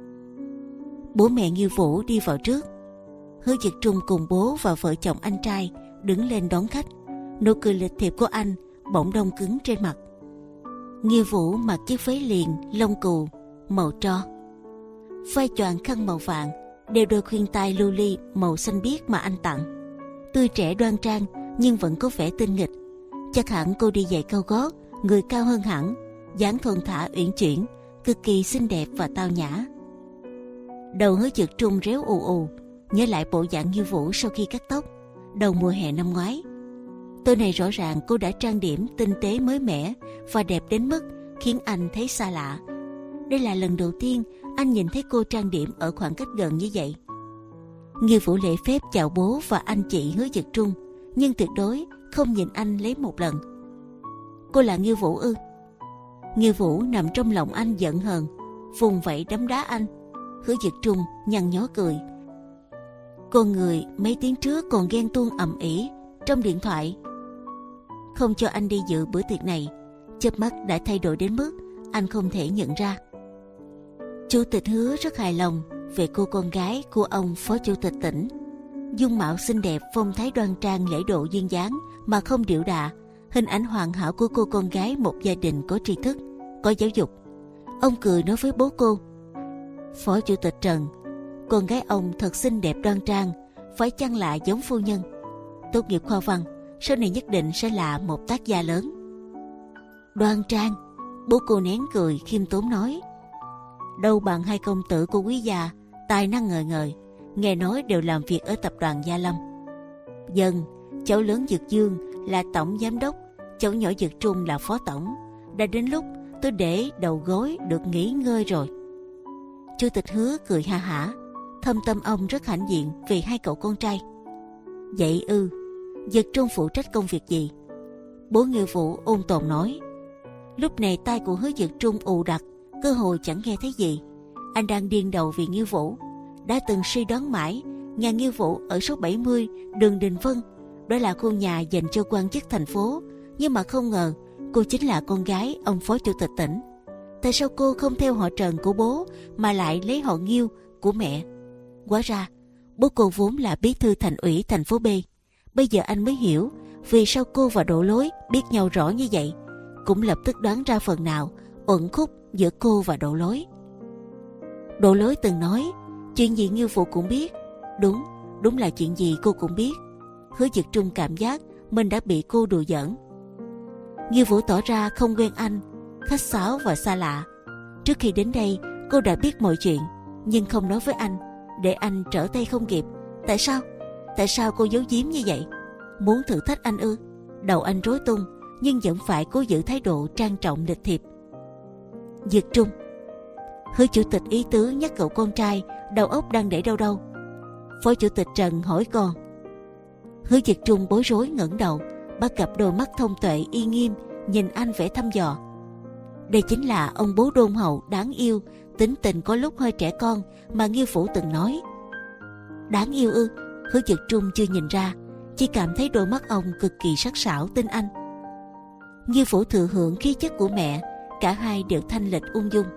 Bố mẹ Nghiêu Vũ đi vào trước. Hứa Dực Trung cùng bố và vợ chồng anh trai đứng lên đón khách. Nụ cười lịch thiệp của anh bỗng đông cứng trên mặt. Nghiêu Vũ mặc chiếc váy liền lông cừu màu tro, vai choàng khăn màu vàng, đeo đôi khuyên tai lưu ly màu xanh biếc mà anh tặng. Tươi trẻ đoan trang nhưng vẫn có vẻ tinh nghịch. Chắc hẳn cô đi giày cao gót, người cao hơn hẳn, dáng thon thả uyển chuyển, cực kỳ xinh đẹp và tao nhã. Đầu Hứa Dực Trung réo ù ù, nhớ lại bộ dạng Nghiêu Vũ sau khi cắt tóc đầu mùa hè năm ngoái. Tối nay rõ ràng cô đã trang điểm tinh tế mới mẻ và đẹp đến mức khiến anh thấy xa lạ. Đây là lần đầu tiên anh nhìn thấy cô trang điểm ở khoảng cách gần như vậy. Nghiêu Vũ lễ phép chào bố và anh chị Hứa Dực Trung, nhưng tuyệt đối không nhìn anh lấy một lần. Cô là Nghiêu Vũ ư? Nghiêu Vũ nằm trong lòng anh giận hờn, vùng vẫy đấm đá anh. Hứa Dực Trung nhăn nhó cười. Con người mấy tiếng trước còn ghen tuông ầm ĩ trong điện thoại, không cho anh đi dự bữa tiệc này, chớp mắt đã thay đổi đến mức anh không thể nhận ra. Chủ tịch Hứa rất hài lòng về cô con gái của ông phó chủ tịch tỉnh. Dung mạo xinh đẹp, phong thái đoan trang, lễ độ duyên dáng mà không điệu đà, hình ảnh hoàn hảo của cô con gái một gia đình có tri thức, có giáo dục. Ông cười nói với bố cô, Phó Chủ tịch Trần, con gái ông thật xinh đẹp đoan trang, phải chăng là giống phu nhân. Tốt nghiệp khoa văn, sau này nhất định sẽ là một tác gia lớn. Đoan trang? Bố cô nén cười khiêm tốn nói, đâu bằng hai công tử của quý gia, tài năng ngời ngời, nghe nói đều làm việc ở tập đoàn Gia Lâm. Dân, cháu lớn Dực Dương là tổng giám đốc, cháu nhỏ Dực Trung là phó tổng. Đã đến lúc tôi để đầu gối được nghỉ ngơi rồi. Chủ tịch Hứa cười ha hả, thâm tâm ông rất hãnh diện vì hai cậu con trai. Vậy ư? Dực Trung phụ trách công việc gì? Bố Nghiêu Vũ ôn tồn nói. Lúc này tai của Hứa Dực Trung ù đặc, cơ hội chẳng nghe thấy gì. Anh đang điên đầu vì Nghiêu Vũ. Đã từng suy đoán mãi, nhà Nghiêu Vũ ở số bảy mươi đường Đình Vân, đó là khu nhà dành cho quan chức thành phố, nhưng mà không ngờ cô chính là con gái ông phó chủ tịch tỉnh. Tại sao cô không theo họ Trần của bố mà lại lấy họ Nghiêu của mẹ? Hóa ra bố cô vốn là bí thư thành ủy thành phố B. Bây giờ anh mới hiểu vì sao cô và Đỗ Lối biết nhau rõ như vậy, cũng lập tức đoán ra phần nào uẩn khúc giữa cô và Đỗ Lối. Đỗ Lối từng nói chuyện gì Nghiêu Phụ cũng biết. Đúng, đúng là chuyện gì cô cũng biết. Hứa Dực Trung cảm giác mình đã bị cô đùa giỡn. Nghiêu Phụ tỏ ra không quen anh, khách sáo và xa lạ. Trước khi đến đây cô đã biết mọi chuyện, nhưng không nói với anh, để anh trở tay không kịp. Tại sao? Tại sao cô giấu giếm như vậy? Muốn thử thách anh ư? Đầu anh rối tung, nhưng vẫn phải cố giữ thái độ trang trọng lịch thiệp. Dực Trung. Hứa chủ tịch ý tứ nhắc cậu con trai đầu óc đang để đâu đâu. Phó chủ tịch Trần hỏi con. Hứa Dực Trung bối rối ngẩng đầu, bắt gặp đôi mắt thông tuệ uy nghiêm nhìn anh vẻ thăm dò. Đây chính là ông bố đôn hậu đáng yêu, tính tình có lúc hơi trẻ con mà Nghiêu Phủ từng nói. Đáng yêu ư? Hứa Dực Trung chưa nhìn ra, chỉ cảm thấy đôi mắt ông cực kỳ sắc sảo tinh anh. Nghiêu Phủ thừa hưởng khí chất của mẹ, cả hai đều thanh lịch ung dung.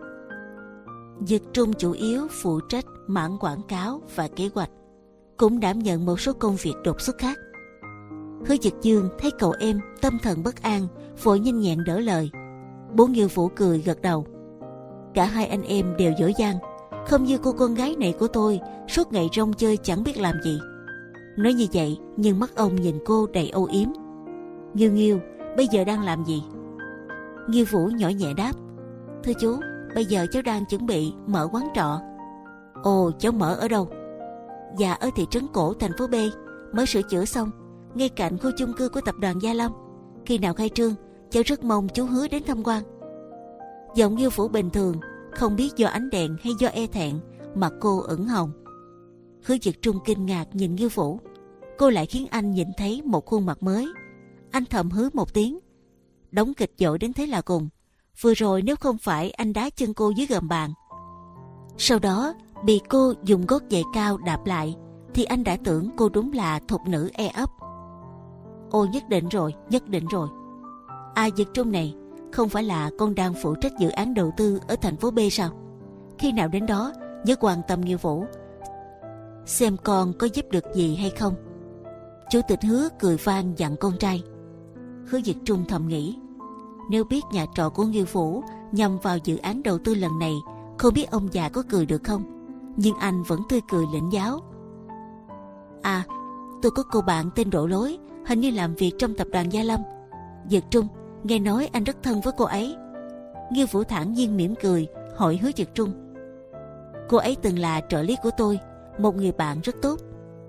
Dực Trung chủ yếu phụ trách mảng quảng cáo và kế hoạch, cũng đảm nhận một số công việc đột xuất khác. Hứa Dực Dương thấy cậu em tâm thần bất an, vội nhanh nhẹn đỡ lời. Bố Nghiêu Phủ cười gật đầu. Cả hai anh em đều dỗ dang, không như cô con gái này của tôi suốt ngày rong chơi chẳng biết làm gì. Nói như vậy nhưng mắt ông nhìn cô đầy âu yếm. Nghiêu Nghiêu, bây giờ đang làm gì? Nghiêu Phủ nhỏ nhẹ đáp. Thưa chú, bây giờ cháu đang chuẩn bị mở quán trọ. Ồ, cháu mở ở đâu? Dạ ở thị trấn cổ thành phố B, mới sửa chữa xong, ngay cạnh khu chung cư của tập đoàn Gia Lâm. Khi nào khai trương, cháu rất mong chú Hứa đến tham quan. Giọng Nghiêu Phủ bình thường, không biết do ánh đèn hay do e thẹn, mặt cô ửng hồng. Hứa Dực Trung kinh ngạc nhìn Nghiêu Phủ, cô lại khiến anh nhìn thấy một khuôn mặt mới. Anh thầm hứ một tiếng. Đóng kịch dội đến thế là cùng. Vừa rồi nếu không phải anh đá chân cô dưới gầm bàn, sau đó bị cô dùng gót giày cao đạp lại, thì anh đã tưởng cô đúng là thục nữ e ấp. Ô, nhất định rồi, nhất định rồi. À, Dực Trung này, không phải là con đang phụ trách dự án đầu tư ở thành phố B sao? Khi nào đến đó nhớ quan tâm Nghiêu Phủ, xem con có giúp được gì hay không. Chủ tịch Hứa cười vang dặn con trai. Hứa Dực Trung thầm nghĩ, nếu biết nhà trọ của Nghiêu Phủ nhằm vào dự án đầu tư lần này, không biết ông già có cười được không. Nhưng anh vẫn tươi cười lĩnh giáo. À, tôi có cô bạn tên Đỗ Lối, hình như làm việc trong tập đoàn Gia Lâm. Dực Trung, nghe nói anh rất thân với cô ấy. Nghiêu Phủ thản nhiên mỉm cười hỏi Hứa Dực Trung. Cô ấy từng là trợ lý của tôi, một người bạn rất tốt.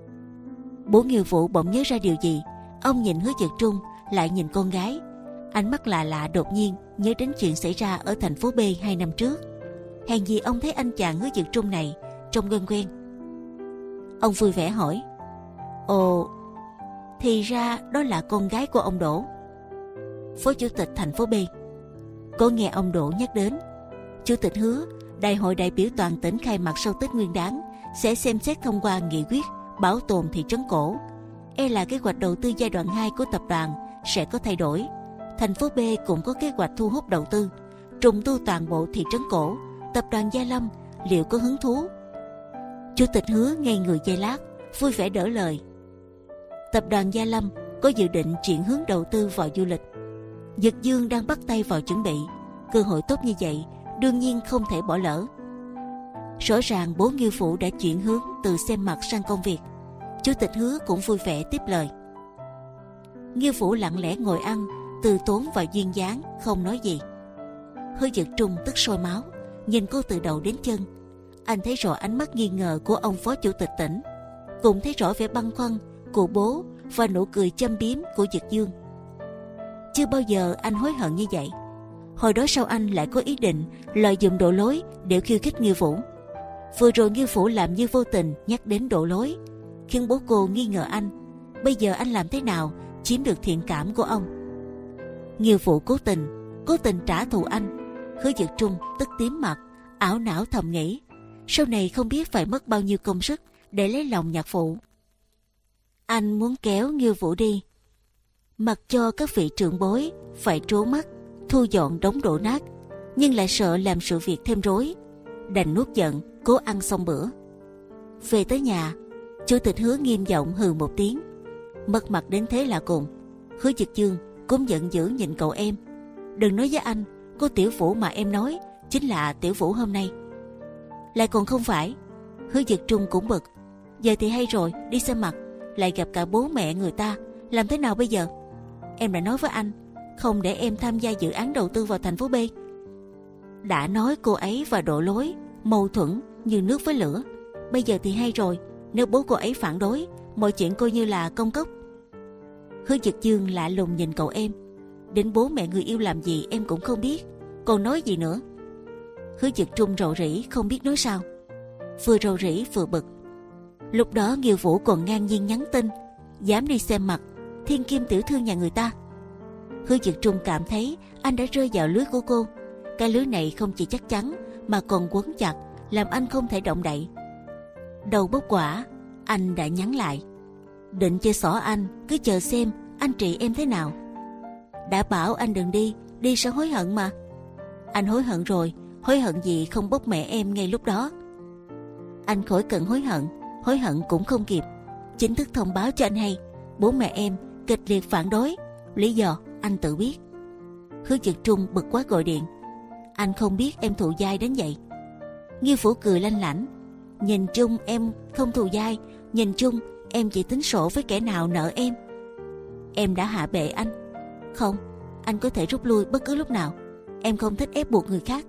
Bố Nghiêu Phủ bỗng nhớ ra điều gì, ông nhìn Hứa Dực Trung lại nhìn con gái, ánh mắt lạ lạ đột nhiên nhớ đến chuyện xảy ra ở thành phố B hai năm trước. Hèn gì ông thấy anh chàng Hứa Dực Trung này trông quen quen. Ông vui vẻ hỏi. Ồ, thì ra đó là con gái của ông Đỗ, phó chủ tịch thành phố B. Có nghe ông Đỗ nhắc đến. Chủ tịch Hứa, đại hội đại biểu toàn tỉnh khai mạc sau Tết Nguyên Đán sẽ xem xét thông qua nghị quyết bảo tồn thị trấn cổ. E là kế hoạch đầu tư giai đoạn hai của tập đoàn sẽ có thay đổi. Thành phố B cũng có kế hoạch thu hút đầu tư trùng tu toàn bộ thị trấn cổ. Tập đoàn Gia Lâm liệu có hứng thú? Chủ tịch Hứa ngây người giây lát, vui vẻ đỡ lời. Tập đoàn Gia Lâm có dự định chuyển hướng đầu tư vào du lịch. Dực Dương đang bắt tay vào chuẩn bị, cơ hội tốt như vậy đương nhiên không thể bỏ lỡ. Rõ ràng bố Nghiêu Phủ đã chuyển hướng từ xem mặt sang công việc. Chủ tịch Hứa cũng vui vẻ tiếp lời. Nghiêu Phủ lặng lẽ ngồi ăn, từ tốn và duyên dáng, không nói gì. Hứa Dực Trung tức sôi máu, nhìn cô từ đầu đến chân. Anh thấy rõ ánh mắt nghi ngờ của ông phó chủ tịch tỉnh, cũng thấy rõ vẻ băn khoăn của bố và nụ cười châm biếm của Dực Dương. Chưa bao giờ anh hối hận như vậy. Hồi đó sao anh lại có ý định lợi dụng Đỗ Lối để khiêu khích Nghiêu Phủ? Vừa rồi Nghiêu Phủ làm như vô tình nhắc đến Đỗ Lối, khiến bố cô nghi ngờ anh. Bây giờ anh làm thế nào chiếm được thiện cảm của ông? Nghiêu Phủ cố tình, cố tình trả thù anh. Hứa Dực Trung tức tím mặt, ảo não thầm nghĩ, sau này không biết phải mất bao nhiêu công sức để lấy lòng nhạc phụ. Anh muốn kéo Nghiêu Phủ đi, mặc cho các vị trưởng bối phải trố mắt thu dọn đống đổ nát, nhưng lại sợ làm sự việc thêm rối, đành nuốt giận, cố ăn xong bữa. Về tới nhà, chủ tịch Hứa nghiêm giọng hừ một tiếng, mất mặt đến thế là cùng. Hứa Dực Dương cũng giận dữ nhìn cậu em. Đừng nói với anh, cô Tiểu Vũ mà em nói chính là Tiểu Vũ hôm nay. Lại còn không phải. Hứa Dực Trung cũng bực. Giờ thì hay rồi, đi xem mặt, lại gặp cả bố mẹ người ta, làm thế nào bây giờ? Em đã nói với anh, không để em tham gia dự án đầu tư vào thành phố B. Đã nói cô ấy và độ lối mâu thuẫn như nước với lửa. Bây giờ thì hay rồi, nếu bố cô ấy phản đối, mọi chuyện coi như là công cốc. Hứa Dực Dương lạ lùng nhìn cậu em. Đến bố mẹ người yêu làm gì em cũng không biết, còn nói gì nữa? Hứa Dực Trung rầu rĩ không biết nói sao, vừa rầu rĩ vừa bực. Lúc đó Nghiêu Vũ còn ngang nhiên nhắn tin, dám đi xem mặt thiên kim tiểu thư nhà người ta. Hứa Dực Trung cảm thấy anh đã rơi vào lưới của cô. Cái lưới này không chỉ chắc chắn mà còn quấn chặt, làm anh không thể động đậy. Đầu bốc quả, anh đã nhắn lại, định chơi xỏ anh, cứ chờ xem anh trị em thế nào. Đã bảo anh đừng đi, đi sẽ hối hận mà. Anh hối hận rồi, hối hận gì không bốc mẹ em ngay lúc đó. Anh khỏi cần hối hận, hối hận cũng không kịp. Chính thức thông báo cho anh hay, bố mẹ em kịch liệt phản đối, lý do anh tự biết. Hứa Dực Trung bực quá gọi điện, anh không biết em thù dai đến vậy. Nghiêu Vũ cười lanh lảnh, nhìn chung em không thù dai, nhìn chung em chỉ tính sổ với kẻ nào nợ em. Em đã hạ bệ anh. Không, anh có thể rút lui bất cứ lúc nào. Em không thích ép buộc người khác.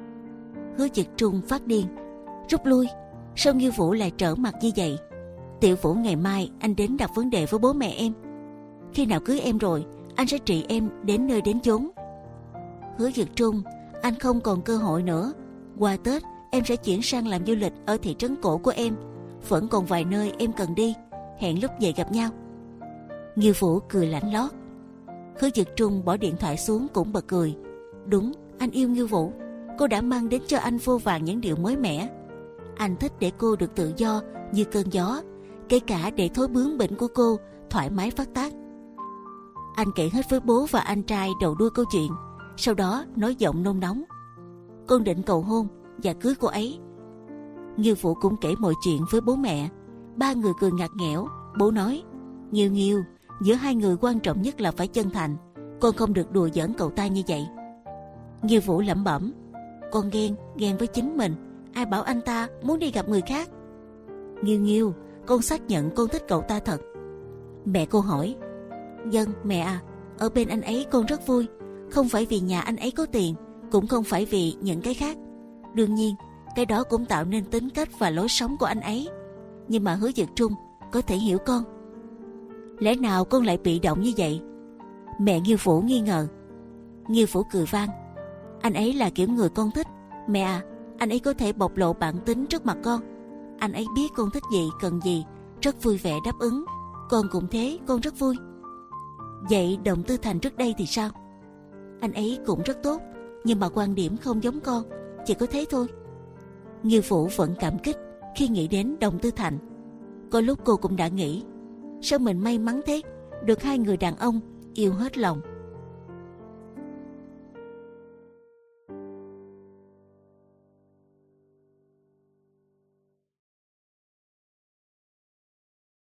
Hứa Dực Trung phát điên. Rút lui? Sao Nghiêu Vũ lại trở mặt như vậy? Tiểu Vũ, ngày mai anh đến đặt vấn đề với bố mẹ em. Khi nào cưới em rồi, anh sẽ trị em đến nơi đến chốn. Hứa Dực Trung, anh không còn cơ hội nữa. Qua Tết em sẽ chuyển sang làm du lịch ở thị trấn cổ của em. Vẫn còn vài nơi em cần đi. Hẹn lúc về gặp nhau. Nghiêu Vũ cười lạnh lót. Hứa Dực Trung bỏ điện thoại xuống cũng bật cười. Đúng, anh yêu Nghiêu Vũ. Cô đã mang đến cho anh vô vàn những điều mới mẻ. Anh thích để cô được tự do như cơn gió, kể cả để thối bướng bỉnh của cô thoải mái phát tác. Anh kể hết với bố và anh trai đầu đuôi câu chuyện, sau đó nói giọng nôn nóng, con định cầu hôn và cưới cô ấy. Nghiêu Vũ cũng kể mọi chuyện với bố mẹ. Ba người cười ngặt nghẽo. Bố nói, Nghiêu Nghiêu, giữa hai người quan trọng nhất là phải chân thành, con không được đùa giỡn cậu ta như vậy. Nghiêu Vũ lẩm bẩm, con ghen, ghen với chính mình. Ai bảo anh ta muốn đi gặp người khác? Nghiêu Nghiêu, con xác nhận con thích cậu ta thật. Mẹ cô hỏi, vâng mẹ à, ở bên anh ấy con rất vui. Không phải vì nhà anh ấy có tiền, cũng không phải vì những cái khác. Đương nhiên, cái đó cũng tạo nên tính cách và lối sống của anh ấy. Nhưng mà Hứa Dực Trung có thể hiểu con. Lẽ nào con lại bị động như vậy? Mẹ Nghiêu Vũ nghi ngờ. Nghiêu Vũ cười vang, anh ấy là kiểu người con thích. Mẹ à, anh ấy có thể bộc lộ bản tính trước mặt con. Anh ấy biết con thích gì, cần gì, rất vui vẻ đáp ứng. Con cũng thế, con rất vui. Vậy Đồng Tư Thành trước đây thì sao? Anh ấy cũng rất tốt, nhưng mà quan điểm không giống con, chỉ có thế thôi. Nghiêu Vũ vẫn cảm kích khi nghĩ đến Đồng Tư Thành. Có lúc cô cũng đã nghĩ, sao mình may mắn thế, được hai người đàn ông yêu hết lòng.